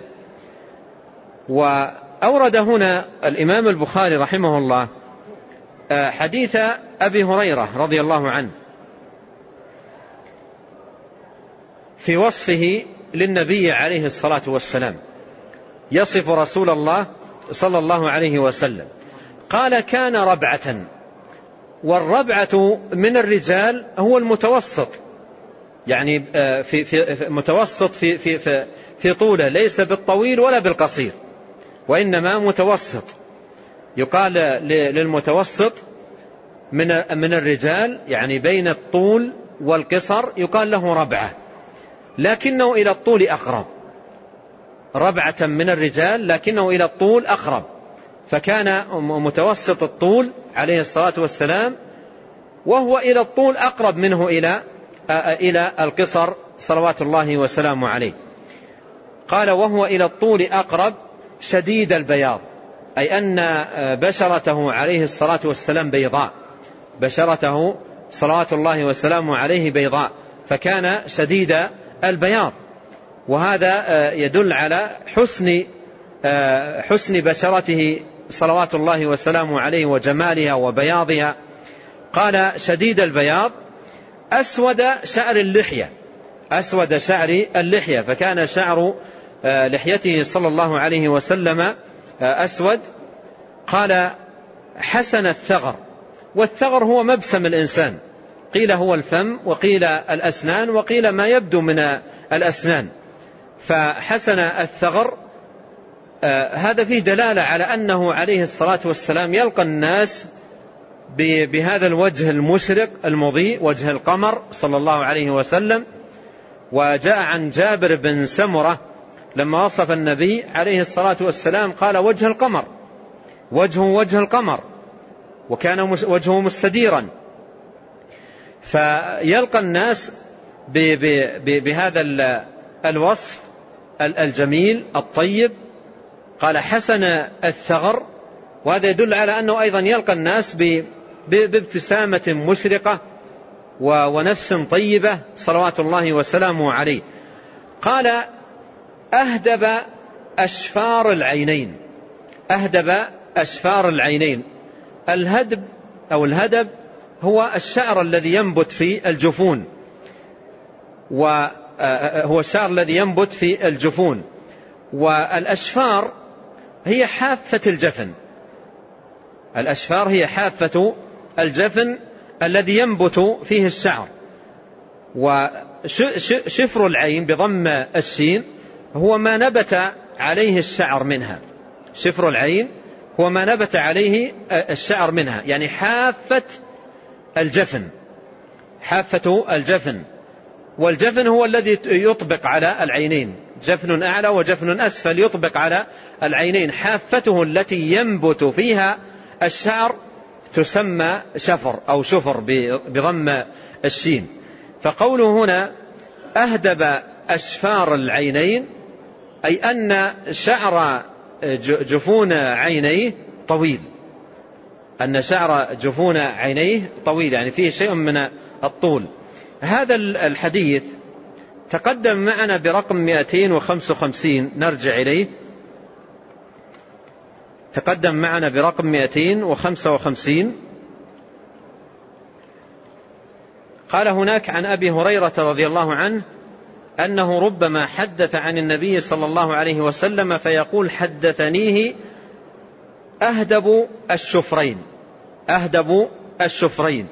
وأورد هنا الإمام البخاري رحمه الله حديث أبي هريرة رضي الله عنه في وصفه للنبي عليه الصلاة والسلام، يصف رسول الله صلى الله عليه وسلم، قال: كان ربعة، والربعة من الرجال هو المتوسط، يعني في في متوسط في في في, في طوله، ليس بالطويل ولا بالقصير، وإنما متوسط. يقال للمتوسط من من الرجال، يعني بين الطول والقصر، يقال له ربعة، لكنه إلى الطول أقرب. ربعة من الرجال لكنه إلى الطول أقرب، فكان متوسط الطول عليه الصلاة والسلام، وهو إلى الطول أقرب منه إلى إلى القصر صلوات الله وسلامه عليه. قال: وهو إلى الطول أقرب شديد البياض، أي أن بشرته عليه الصلاة والسلام بيضاء، بشرته صلوات الله وسلامه عليه بيضاء، فكان شديد البياض. وهذا يدل على حسن حسن بشرته صلوات الله وسلامه عليه وجمالها وبياضها. قال: شديد البياض أسود شعر اللحية، أسود شعر اللحية، فكان شعر لحيته صلى الله عليه وسلم أسود. قال: حسن الثغر، والثغر هو مبسم الإنسان، قيل هو الفم، وقيل الأسنان، وقيل ما يبدو من الأسنان. فحسن الثغر آه هذا فيه دلالة على أنه عليه الصلاة والسلام يلقى الناس بهذا الوجه المشرق المضيء، وجه القمر صلى الله عليه وسلم. وجاء عن جابر بن سمرة لما وصف النبي عليه الصلاة والسلام قال: وجه القمر، وجهه وجه القمر، وكان وجهه مستديرا. فيلقى الناس بهذا الوصف الجميل الطيب. قال: حسن الثغر، وهذا يدل على أنه أيضا يلقى الناس بابتسامة مشرقة ونفس طيبة صلوات الله وسلامه عليه. قال: أهدب أشفار العينين، أهدب أشفار العينين. الهدب أو الهدب هو الشعر الذي ينبت في الجفون، وهو الشعر الذي ينبت في الجفون. والأشفار هي حافة الجفن، الأشفار هي حافة الجفن الذي ينبت فيه الشعر. وشفر العين بضم الشين هو ما نبت عليه الشعر منها، شفر العين هو ما نبت عليه الشعر منها، يعني حافة الجفن، حافة الجفن. والجفن هو الذي يطبق على العينين، جفن أعلى وجفن أسفل يطبق على العينين. حافته التي ينبت فيها الشعر تسمى شفر أو شفر بضم الشين. فقوله هنا أهدب أشفار العينين، أي أن شعر جفون عينيه طويل، أن شعر جفون عينيه طويل، يعني فيه شيء من الطول. هذا الحديث تقدم معنا برقم مئتين وخمسة وخمسين، نرجع إليه. تقدم معنا برقم مئتين وخمسة وخمسين قال هناك عن أبي هريرة رضي الله عنه أنه ربما حدث عن النبي صلى الله عليه وسلم فيقول حدثنيه أهدب الشفرين. أهدب الشفرين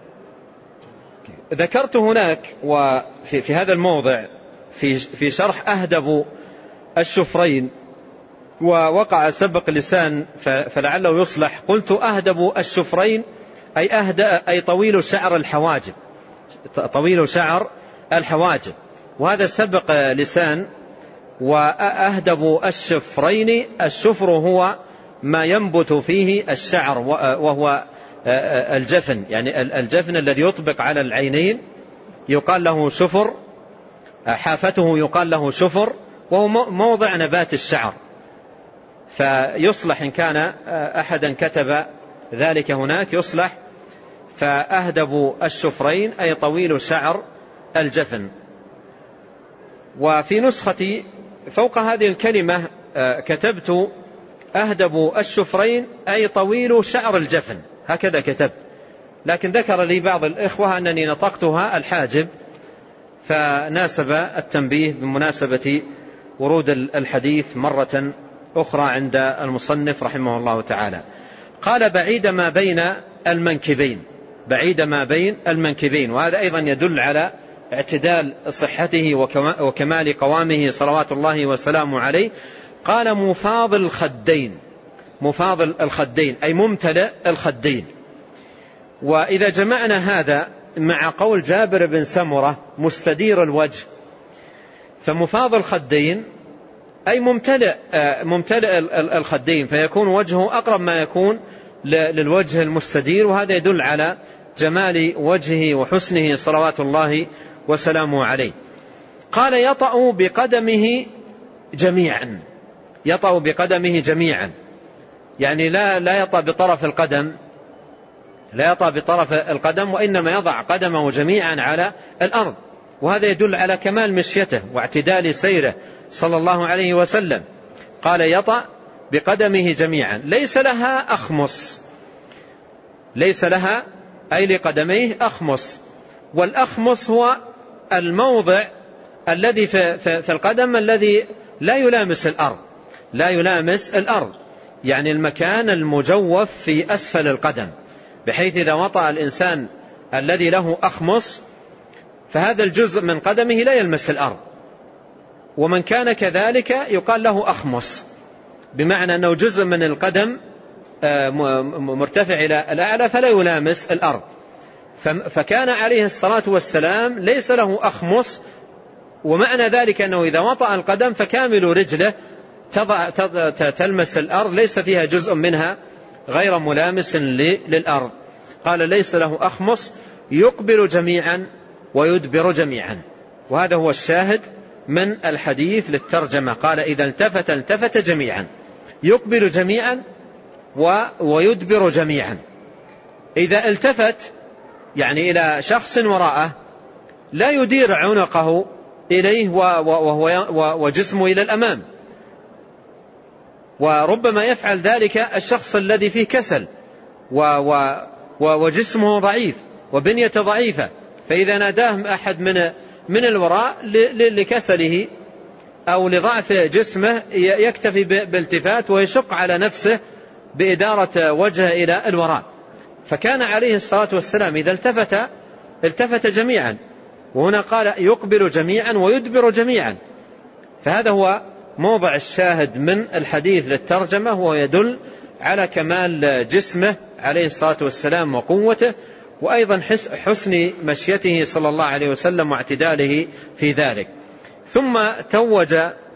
ذكرت هناك وفي في هذا الموضع في في شرح أهدب الشفرين ووقع سبق لسان فلعله يصلح. قلت أهدب الشفرين أي أهدأ أي طويل شعر الحواجب، طويل شعر الحواجب، وهذا سبق لسان. وأهدب الشفرين الشفر هو ما ينبت فيه الشعر وهو الجفن، يعني الجفن الذي يطبق على العينين يقال له شفر، حافته يقال له شفر، وهو موضع نبات الشعر. فيصلح إن كان أحدا كتب ذلك هناك يصلح فأهدب الشفرين أي طويل شعر الجفن. وفي نسختي فوق هذه الكلمة كتبت أهدب الشفرين أي طويل شعر الجفن، هكذا كتبت، لكن ذكر لي بعض الإخوة أنني نطقتها الحاجب، فناسب التنبيه بمناسبة ورود الحديث مرة أخرى عند المصنف رحمه الله تعالى. قال بعيد ما بين المنكبين، بعيد ما بين المنكبين، وهذا أيضا يدل على اعتدال صحته وكمال قوامه صلوات الله وسلامه عليه. قال مفاض الخدين، مفاض الخدين أي ممتلئ الخدين. وإذا جمعنا هذا مع قول جابر بن سمرة مستدير الوجه، فمفاض الخدين أي ممتلئ ممتلئ الخدين، فيكون وجهه أقرب ما يكون للوجه المستدير، وهذا يدل على جمال وجهه وحسنه صلوات الله وسلامه عليه. قال يطأ بقدمه جميعا، يطأ بقدمه جميعا، يعني لا لا يطأ بطرف القدم، لا يطأ بطرف القدم، وإنما يضع قدمه جميعا على الأرض، وهذا يدل على كمال مشيته واعتدال سيره صلى الله عليه وسلم. قال يطأ بقدمه جميعا، ليس لها أخمص، ليس لها أي لقدميه أخمص. والأخمص هو الموضع الذي في, في, في القدم الذي لا يلامس الأرض، لا يلامس الأرض، يعني المكان المجوف في أسفل القدم، بحيث إذا وطأ الإنسان الذي له أخمص فهذا الجزء من قدمه لا يلمس الأرض. ومن كان كذلك يقال له أخمص، بمعنى أنه جزء من القدم مرتفع إلى الأعلى فلا يلامس الأرض. فكان عليه الصلاة والسلام ليس له أخمص، ومعنى ذلك أنه إذا وطأ القدم فكامل رجله تلمس الأرض، ليس فيها جزء منها غير ملامس للأرض. قال ليس له أخمص، يقبل جميعا ويدبر جميعا، وهذا هو الشاهد من الحديث للترجمة. قال إذا التفت التفت جميعا، يقبل جميعا ويدبر جميعا. إذا التفت يعني إلى شخص وراءه لا يدير عنقه إليه وهو وجسمه إلى الأمام، وربما يفعل ذلك الشخص الذي فيه كسل وجسمه ضعيف وبنيته ضعيفة، فإذا ناداه أحد من من الوراء لكسله أو لضعف جسمه يكتفي بالالتفات ويشق على نفسه بإدارة وجهه إلى الوراء. فكان عليه الصلاة والسلام إذا التفت التفت جميعا، وهنا قال يقبل جميعا ويدبر جميعا، فهذا هو موضع الشاهد من الحديث للترجمة، وهو يدل على كمال جسمه عليه الصلاة والسلام وقوته، وأيضا حسن مشيته صلى الله عليه وسلم واعتداله في ذلك. ثم توج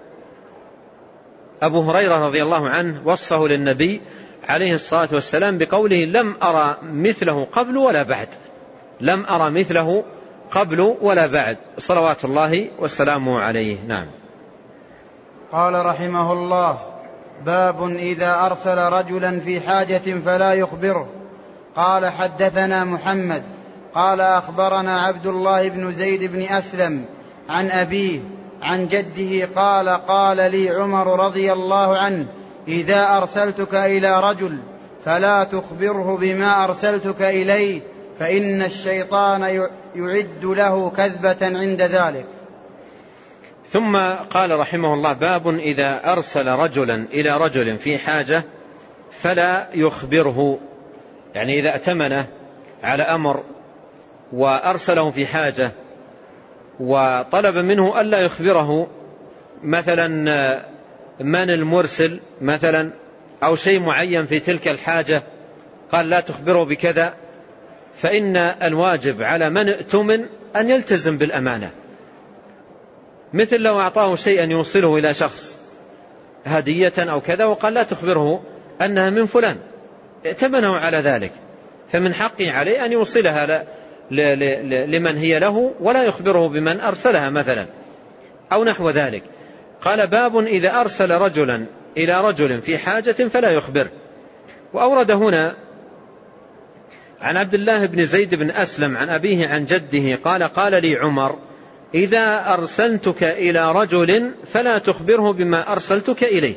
أبو هريرة رضي الله عنه وصفه للنبي عليه الصلاة والسلام بقوله لم أرى مثله قبل ولا بعد، لم أرى مثله قبل ولا بعد، صلوات الله والسلام عليه. نعم. قال رحمه الله: باب إذا أرسل رجلا في حاجة فلا يخبره. قال حدثنا محمد قال أخبرنا عبد الله بن زيد بن أسلم عن أبيه عن جده قال قال لي عمر رضي الله عنه: إذا أرسلتك إلى رجل فلا تخبره بما أرسلتك إليه، فإن الشيطان يعد له كذبة عند ذلك. ثم قال رحمه الله: باب إذا أرسل رجلا إلى رجل في حاجة فلا يخبره، يعني إذا أتمنه على أمر وأرسله في حاجة وطلب منه ألا يخبره مثلا من المرسل مثلا أو شيء معين في تلك الحاجة، قال لا تخبره بكذا، فإن الواجب على من ائتمن أن يلتزم بالأمانة. مثل لو أعطاه شيئا يوصله إلى شخص هدية أو كذا وقال لا تخبره أنها من فلان، ائتمنه على ذلك، فمن حقه عليه أن يوصلها لمن هي له ولا يخبره بمن أرسلها مثلا أو نحو ذلك. قال: باب إذا أرسل رجلا إلى رجل في حاجة فلا يخبر. وأورد هنا عن عبد الله بن زيد بن أسلم عن أبيه عن جده قال: قال لي عمر: إذا أرسلتك إلى رجل فلا تخبره بما أرسلتك إليه،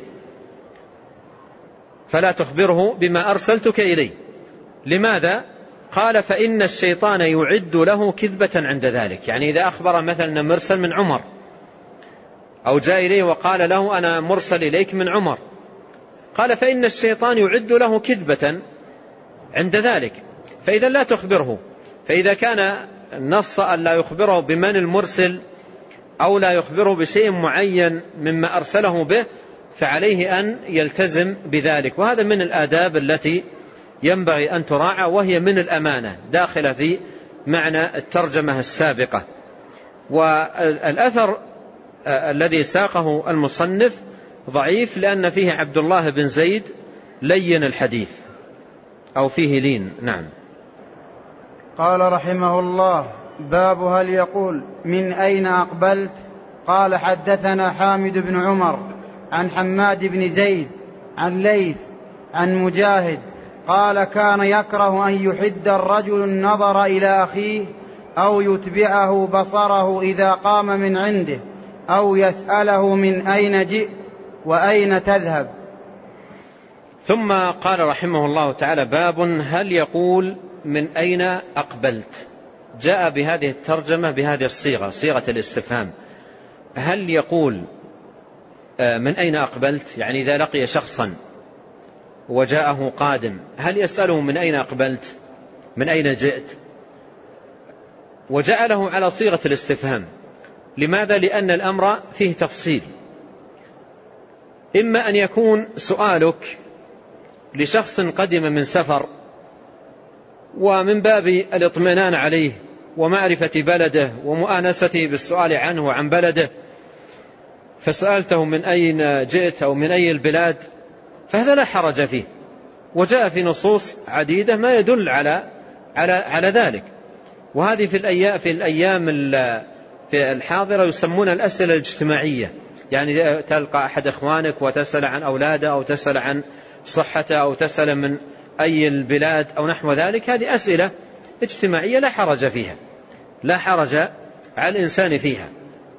فلا تخبره بما أرسلتك إليه. لماذا؟ قال: فإن الشيطان يعد له كذبة عند ذلك. يعني إذا أخبر مثلا مرسل من عمر أو جاء إليه وقال له أنا مرسل إليك من عمر، قال: فإن الشيطان يعد له كذبة عند ذلك، فإذا لا تخبره. فإذا كان نص أن لا يخبره بمن المرسل أو لا يخبره بشيء معين مما أرسله به، فعليه أن يلتزم بذلك. وهذا من الآداب التي ينبغي أن تراعى، وهي من الأمانة داخلة في معنى الترجمة السابقة. والأثر الذي ساقه المصنف ضعيف لأن فيه عبد الله بن زيد لين الحديث أو فيه لين. نعم. قال رحمه الله: باب هل يقول من أين أقبلت؟ قال: حدثنا حامد بن عمر عن حماد بن زيد عن ليث عن مجاهد قال: كان يكره أن يحد الرجل النظر إلى أخيه أو يتبعه بصره إذا قام من عنده أو يسأله من أين جئت وأين تذهب. ثم قال رحمه الله تعالى: باب هل يقول من أين أقبلت؟ جاء بهذه الترجمة بهذه الصيغة، صيغة الاستفهام. هل يقول من أين أقبلت؟ يعني إذا لقي شخصا وجاءه قادم هل يسأله من أين أقبلت، من أين جئت؟ وجعله على صيغة الاستفهام. لماذا؟ لأن الأمر فيه تفصيل. إما أن يكون سؤالك لشخص قدم من سفر ومن باب الاطمئنان عليه ومعرفة بلده ومؤانسته بالسؤال عنه وعن بلده، فسألته من أين جئت أو من أي البلاد، فهذا لا حرج فيه، وجاء في نصوص عديدة ما يدل على على على ذلك. وهذه في الأيام في الأيام في الحاضرة يسمون الأسئلة الاجتماعية، يعني تلقى أحد إخوانك وتسأل عن أولاده أو تسأل عن صحته أو تسأل من أي البلاد أو نحو ذلك. هذه أسئلة اجتماعية لا حرج فيها، لا حرج على الإنسان فيها.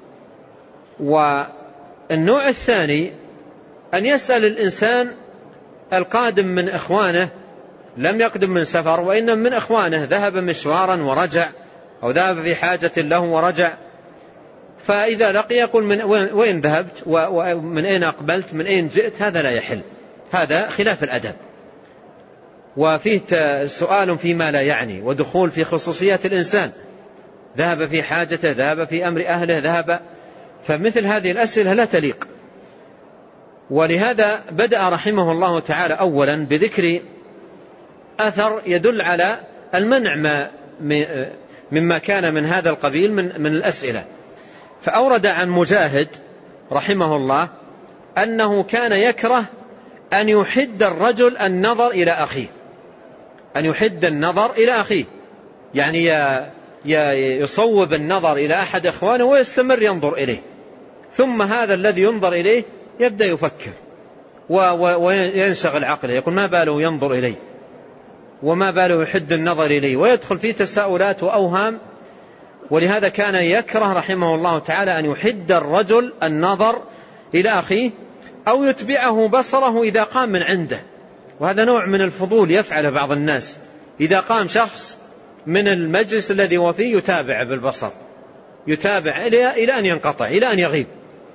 والنوع الثاني أن يسأل الإنسان القادم من إخوانه، لم يقدم من سفر وإنما من إخوانه، ذهب مشوارا ورجع أو ذهب في حاجة له ورجع، فإذا لقي يقول من وين ذهبت ومن أين أقبلت من أين جئت، هذا لا يحل، هذا خلاف الأدب، وفيه سؤال فيما لا يعني ودخول في خصوصيات الإنسان، ذهب في حاجته، ذهب في أمر أهله، ذهب، فمثل هذه الأسئلة لا تليق. ولهذا بدأ رحمه الله تعالى أولا بذكر أثر يدل على المنع ما مما كان من هذا القبيل من, من الأسئلة. فأورد عن مجاهد رحمه الله أنه كان يكره أن يحد الرجل النظر إلى أخيه، أن يحد النظر إلى أخيه، يعني يصوب النظر إلى أحد إخوانه ويستمر ينظر إليه، ثم هذا الذي ينظر إليه يبدأ يفكر وينشغل عقله، يقول ما باله ينظر إليه وما باله يحد النظر إليه، ويدخل في تساؤلات وأوهام. ولهذا كان يكره رحمه الله تعالى أن يحد الرجل النظر إلى أخيه أو يتبعه بصره إذا قام من عنده. وهذا نوع من الفضول يفعل بعض الناس، إذا قام شخص من المجلس الذي هو فيه يتابع بالبصر، يتابع إلى أن ينقطع، إلى أن يغيب،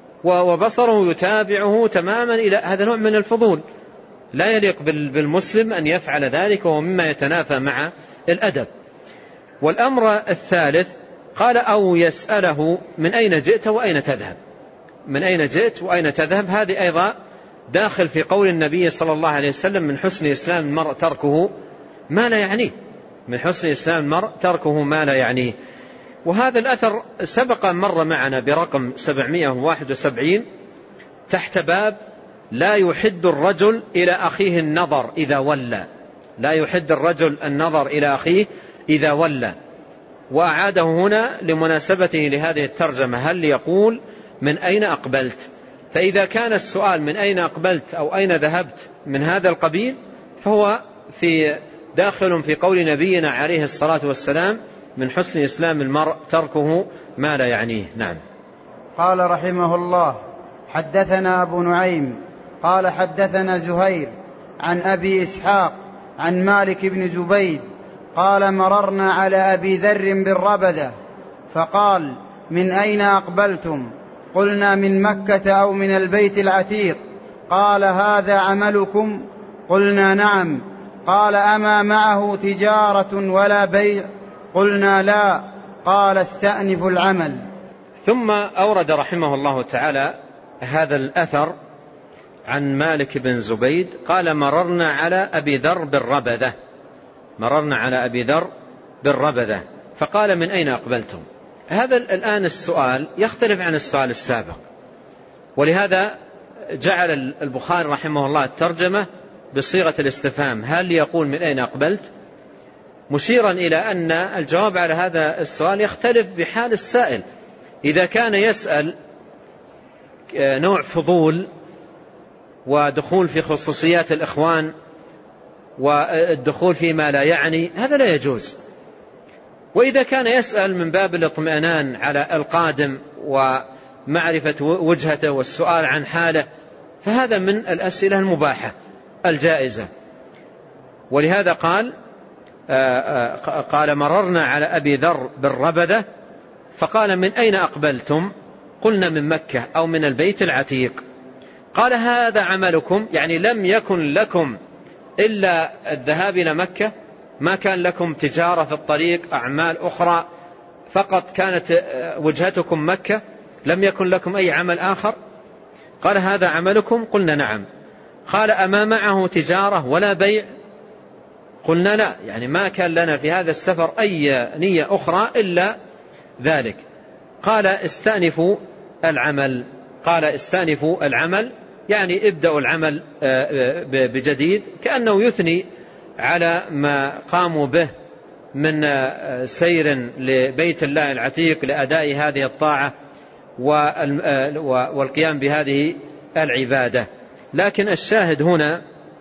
وبصره يتابعه تماما. إلى هذا نوع من الفضول لا يليق بالمسلم أن يفعل ذلك، وهو مما يتنافى مع الأدب. والأمر الثالث قال أو يسأله من أين جئت وأين تذهب، من أين جئت وأين تذهب، هذه أيضا داخل في قول النبي صلى الله عليه وسلم من حسن إسلام المرء تركه ما لا يعنيه، من حسن إسلام المرء تركه ما لا يعنيه. وهذا الأثر سبق مر معنا برقم سبعمائة وواحد وسبعين تحت باب لا يحد الرجل إلى أخيه النظر إذا ولى، لا يحد الرجل النظر إلى أخيه إذا ولى، وأعاده هنا لمناسبته لهذه الترجمة، هل يقول من أين أقبلت؟ فإذا كان السؤال من أين أقبلت أو أين ذهبت من هذا القبيل فهو في داخل في قول نبينا عليه الصلاة والسلام من حسن إسلام المرء تركه ما لا يعنيه. نعم. قال رحمه الله حدثنا أبو نعيم قال حدثنا زهير عن أبي إسحاق عن مالك بن زبيد قال مررنا على أبي ذر بالربذة فقال من أين أقبلتم؟ قلنا من مكة أو من البيت العتيق. قال هذا عملكم؟ قلنا نعم. قال أما معه تجارة ولا بيع؟ قلنا لا. قال استأنف العمل. ثم أورد رحمه الله تعالى هذا الأثر عن مالك بن زبيد قال مررنا على أبي ذر بالربذة، مررنا على أبي ذر بالربذة فقال من أين أقبلتم؟ هذا الآن السؤال يختلف عن السؤال السابق، ولهذا جعل البخاري رحمه الله الترجمة بصيغة الاستفهام هل يقول من أين أقبلت، مشيرا إلى أن الجواب على هذا السؤال يختلف بحال السائل. إذا كان يسأل نوع فضول ودخول في خصوصيات الإخوان والدخول فيما لا يعني هذا لا يجوز. وإذا كان يسأل من باب الاطمئنان على القادم ومعرفة وجهته والسؤال عن حاله فهذا من الأسئلة المباحة الجائزة. ولهذا قال قال مررنا على أبي ذر بالربذة فقال من أين أقبلتم؟ قلنا من مكة أو من البيت العتيق. قال هذا عملكم، يعني لم يكن لكم إلا الذهاب إلى مكة، ما كان لكم تجارة في الطريق أعمال أخرى، فقط كانت وجهتكم مكة، لم يكن لكم أي عمل آخر؟ قال هذا عملكم؟ قلنا نعم. قال أما معه تجارة ولا بيع؟ قلنا لا، يعني ما كان لنا في هذا السفر أي نية أخرى إلا ذلك. قال استأنفوا العمل، قال استأنفوا العمل يعني ابدأوا العمل بجديد، كأنه يثني على ما قاموا به من سير لبيت الله العتيق لأداء هذه الطاعة والقيام بهذه العبادة. لكن الشاهد هنا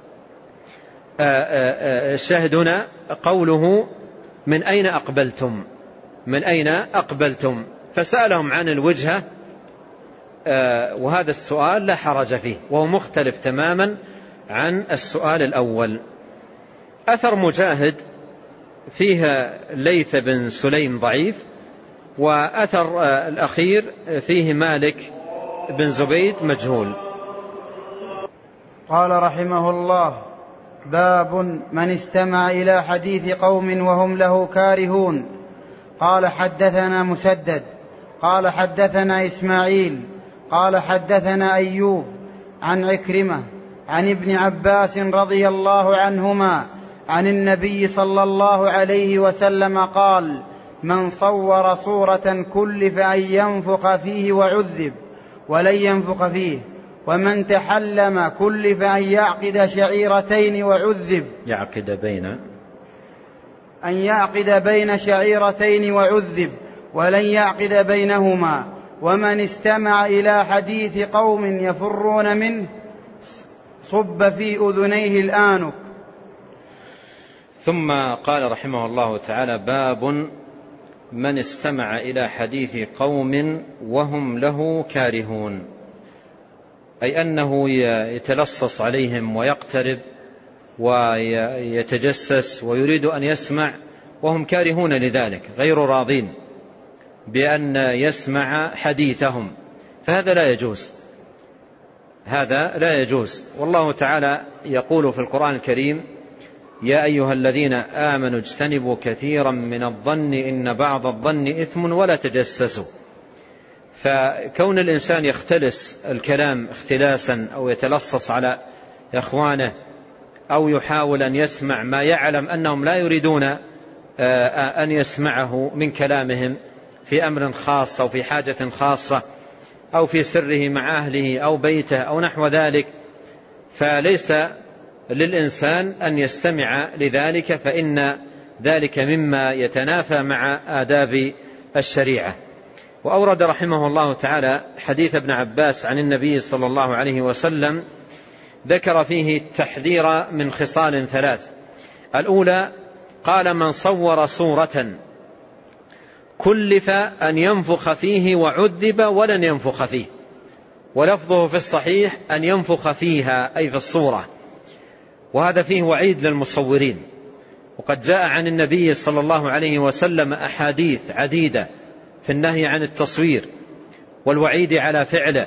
الشاهد هنا قوله من أين أقبلتم، من أين أقبلتم، فسألهم عن الوجهة، وهذا السؤال لا حرج فيه وهو مختلف تماما عن السؤال الأول. أثر مجاهد فيها ليث بن سليم ضعيف، وأثر الأخير فيه مالك بن زبيد مجهول. قال رحمه الله باب من استمع إلى حديث قوم وهم له كارهون. قال حدثنا مسدد قال حدثنا إسماعيل قال حدثنا أيوب عن عكرمة عن ابن عباس رضي الله عنهما عن النبي صلى الله عليه وسلم قال من صور صورة كلف أن ينفخ فيه وعذب ولن ينفخ فيه، ومن تحلم كلف أن يعقد شعيرتين وعذب يعقد بين أن يعقد بين شعيرتين وعذب ولن يعقد بينهما، ومن استمع إلى حديث قوم يفرون منه صب في أذنيه الآنك. ثم قال رحمه الله تعالى باب من استمع إلى حديث قوم وهم له كارهون، أي أنه يتلصص عليهم ويقترب ويتجسس ويريد أن يسمع وهم كارهون لذلك غير راضين بأن يسمع حديثهم، فهذا لا يجوز، هذا لا يجوز. والله تعالى يقول في القرآن الكريم: يا أيها الذين آمنوا اجتنبوا كثيرا من الظن إن بعض الظن إثم ولا تجسسوا. فكون الإنسان يختلس الكلام اختلاسا أو يتلصص على إخوانه أو يحاول أن يسمع ما يعلم أنهم لا يريدون أن يسمعه من كلامهم في أمر خاص أو في حاجة خاصة أو في سره مع أهله أو بيته أو نحو ذلك، فليس للإنسان أن يستمع لذلك، فإن ذلك مما يتنافى مع آداب الشريعة. وأورد رحمه الله تعالى حديث ابن عباس عن النبي صلى الله عليه وسلم ذكر فيه التحذير من خصال ثلاث. الأولى قال: من صور صورة كلف أن ينفخ فيه وعذب ولن ينفخ فيه، ولفظه في الصحيح أن ينفخ فيها أي في الصورة، وهذا فيه وعيد للمصورين. وقد جاء عن النبي صلى الله عليه وسلم أحاديث عديدة في النهي عن التصوير والوعيد على فعله،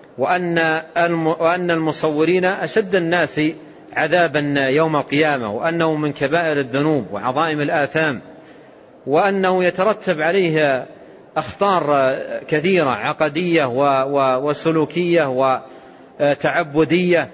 وأن المصورين أشد الناس عذابا يوم القيامة، وأنه من كبائر الذنوب وعظائم الآثام، وأنه يترتب عليه أخطار كثيرة عقدية وسلوكية وتعبدية.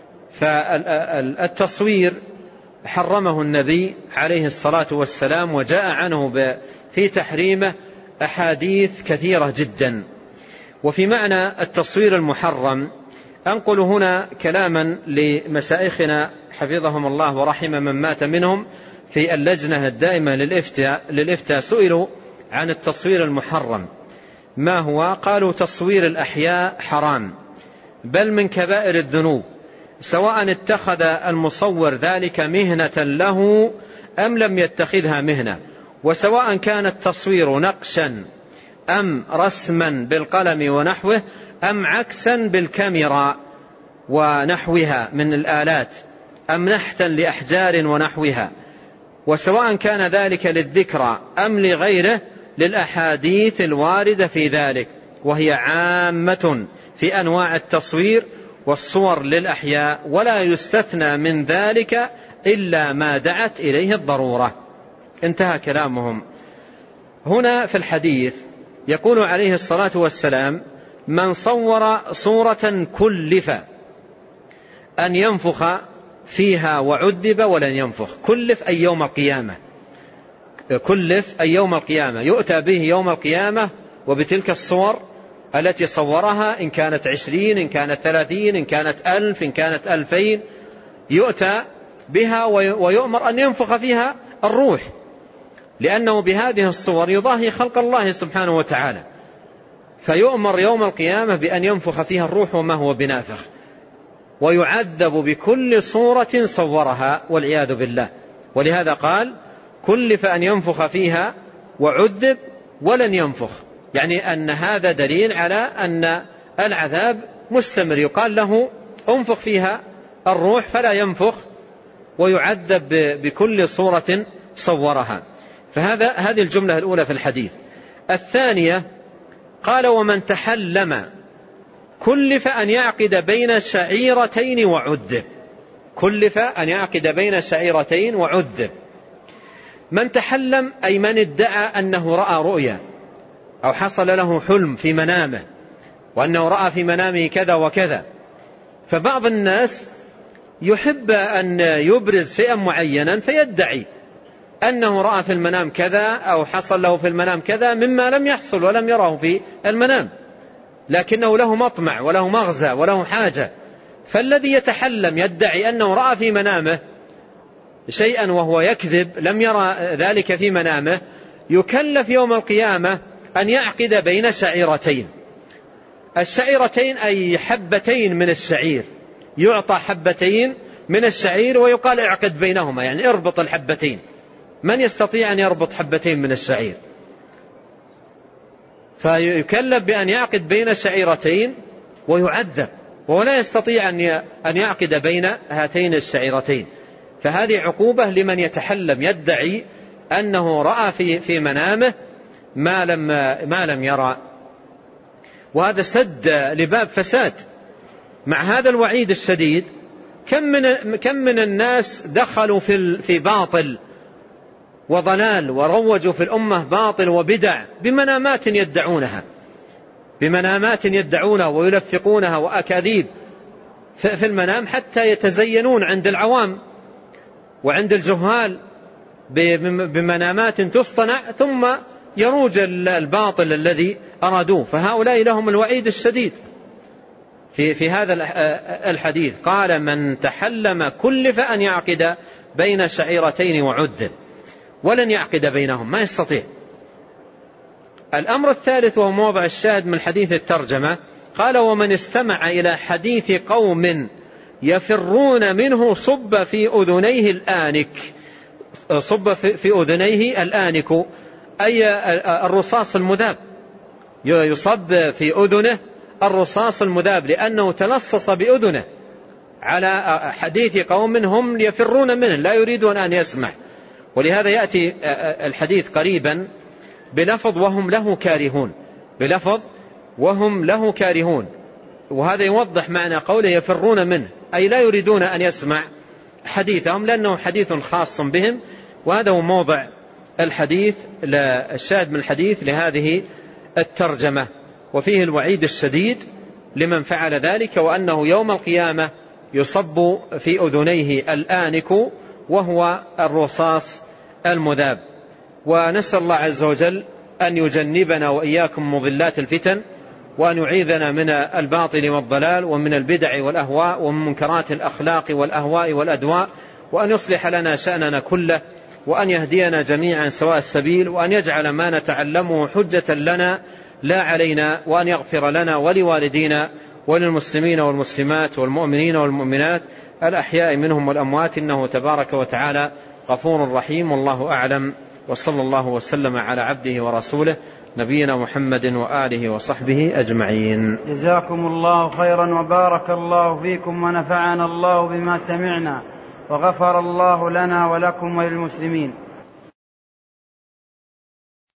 فالتصوير حرمه النبي عليه الصلاة والسلام، وجاء عنه في تحريمه أحاديث كثيرة جدا. وفي معنى التصوير المحرم أنقل هنا كلاما لمشايخنا حفظهم الله ورحم من مات منهم في اللجنة الدائمة للإفتاء, للإفتاء سئلوا عن التصوير المحرم ما هو؟ قالوا: تصوير الأحياء حرام، بل من كبائر الذنوب، سواء اتخذ المصور ذلك مهنة له أم لم يتخذها مهنة، وسواء كان التصوير نقشا أم رسما بالقلم ونحوه أم عكسا بالكاميرا ونحوها من الآلات أم نحتا لأحجار ونحوها، وسواء كان ذلك للذكرى أم لغيره للأحاديث الواردة في ذلك، وهي عامة في أنواع التصوير والصور للأحياء، ولا يستثنى من ذلك إلا ما دعت إليه الضرورة. انتهى كلامهم. هنا في الحديث يقول عليه الصلاة والسلام: من صور صورة كلف أن ينفخ فيها وعذب ولن ينفخ. كلف أي يوم القيامة، كلف أي يوم القيامة، يؤتى به يوم القيامة وبتلك الصور التي صورها، إن كانت عشرين، إن كانت ثلاثين، إن كانت ألف، إن كانت ألفين، يؤتى بها ويؤمر أن ينفخ فيها الروح، لأنه بهذه الصور يضاهي خلق الله سبحانه وتعالى، فيؤمر يوم القيامة بأن ينفخ فيها الروح وما هو بنافخ، ويعذب بكل صورة صورها والعياذ بالله. ولهذا قال: كلف أن ينفخ فيها وعذب ولن ينفخ، يعني أن هذا دليل على أن العذاب مستمر، يقال له: انفخ فيها الروح فلا ينفخ، ويعذب بكل صورة صورها. فهذا هذه الجملة الأولى في الحديث. الثانية قال: ومن تحلم كلف أن يعقد بين شعيرتين وعذب. كلف أن يعقد بين شعيرتين وعذب. من تحلم أي من ادعى أنه رأى رؤيا أو حصل له حلم في منامه وأنه رأى في منامه كذا وكذا. فبعض الناس يحب أن يبرز شيئا معينا فيدعي أنه رأى في المنام كذا أو حصل له في المنام كذا مما لم يحصل ولم يره في المنام، لكنه له مطمع وله مغزى وله حاجة. فالذي يتحلم يدعي أنه رأى في منامه شيئا وهو يكذب، لم يرى ذلك في منامه، يكلف يوم القيامة أن يعقد بين شعيرتين. الشعيرتين أي حبتين من الشعير، يعطى حبتين من الشعير ويقال: اعقد بينهما، يعني اربط الحبتين. من يستطيع أن يربط حبتين من الشعير؟ فيكلف بأن يعقد بين الشعيرتين ويعذب، ولا يستطيع أن يعقد بين هاتين الشعيرتين. فهذه عقوبة لمن يتحلم يدعي أنه رأى في في منامه ما لم ما لم يرى، وهذا سد لباب فساد. مع هذا الوعيد الشديد كم من كم من الناس دخلوا في في باطل وضلال وروجوا في الأمة باطل وبدع بمنامات يدعونها بمنامات يدعونها ويلفقونها وأكاذيب في المنام حتى يتزينون عند العوام وعند الجهال بمنامات تصطنع، ثم يروج الباطل الذي أرادوه. فهؤلاء لهم الوعيد الشديد في في هذا الحديث. قال: من تحلم كلف أن يعقد بين شعيرتين وعد، ولن يعقد بينهم، ما يستطيع. الأمر الثالث وهو موضع الشاهد من حديث الترجمة، قال: ومن استمع إلى حديث قوم يفرون منه صب في أذنيه الآنك. صب في أذنيه الآنك أي الرصاص المذاب، يصب في أذنه الرصاص المذاب، لأنه تلصص بأذنه على حديث قوم هم يفرون منه لا يريدون أن يسمع. ولهذا يأتي الحديث قريبا بلفظ وهم له كارهون، بلفظ وهم له كارهون، وهذا يوضح معنى قوله يفرون منه، أي لا يريدون أن يسمع حديثهم لأنه حديث خاص بهم. وهذا هو موضع الحديث الشاهد من الحديث لهذه الترجمة، وفيه الوعيد الشديد لمن فعل ذلك، وأنه يوم القيامة يصب في أذنيه الآنك وهو الرصاص المذاب. ونسأل الله عز وجل أن يجنبنا وإياكم مضلات الفتن، وأن يعيذنا من الباطل والضلال ومن البدع والأهواء ومن منكرات الأخلاق والأهواء والأدواء، وأن يصلح لنا شأننا كله، وأن يهدينا جميعا سواء السبيل، وأن يجعل ما نتعلمه حجة لنا لا علينا، وأن يغفر لنا ولوالدينا وللمسلمين والمسلمات والمؤمنين والمؤمنات الأحياء منهم والأموات، إنه تبارك وتعالى غفور رحيم. والله أعلم، وصلى الله وسلم على عبده ورسوله نبينا محمد وآله وصحبه أجمعين. جزاكم الله خيرا وبارك الله فيكم ونفعنا الله بما سمعنا وغفر الله لنا ولكم وللمسلمين.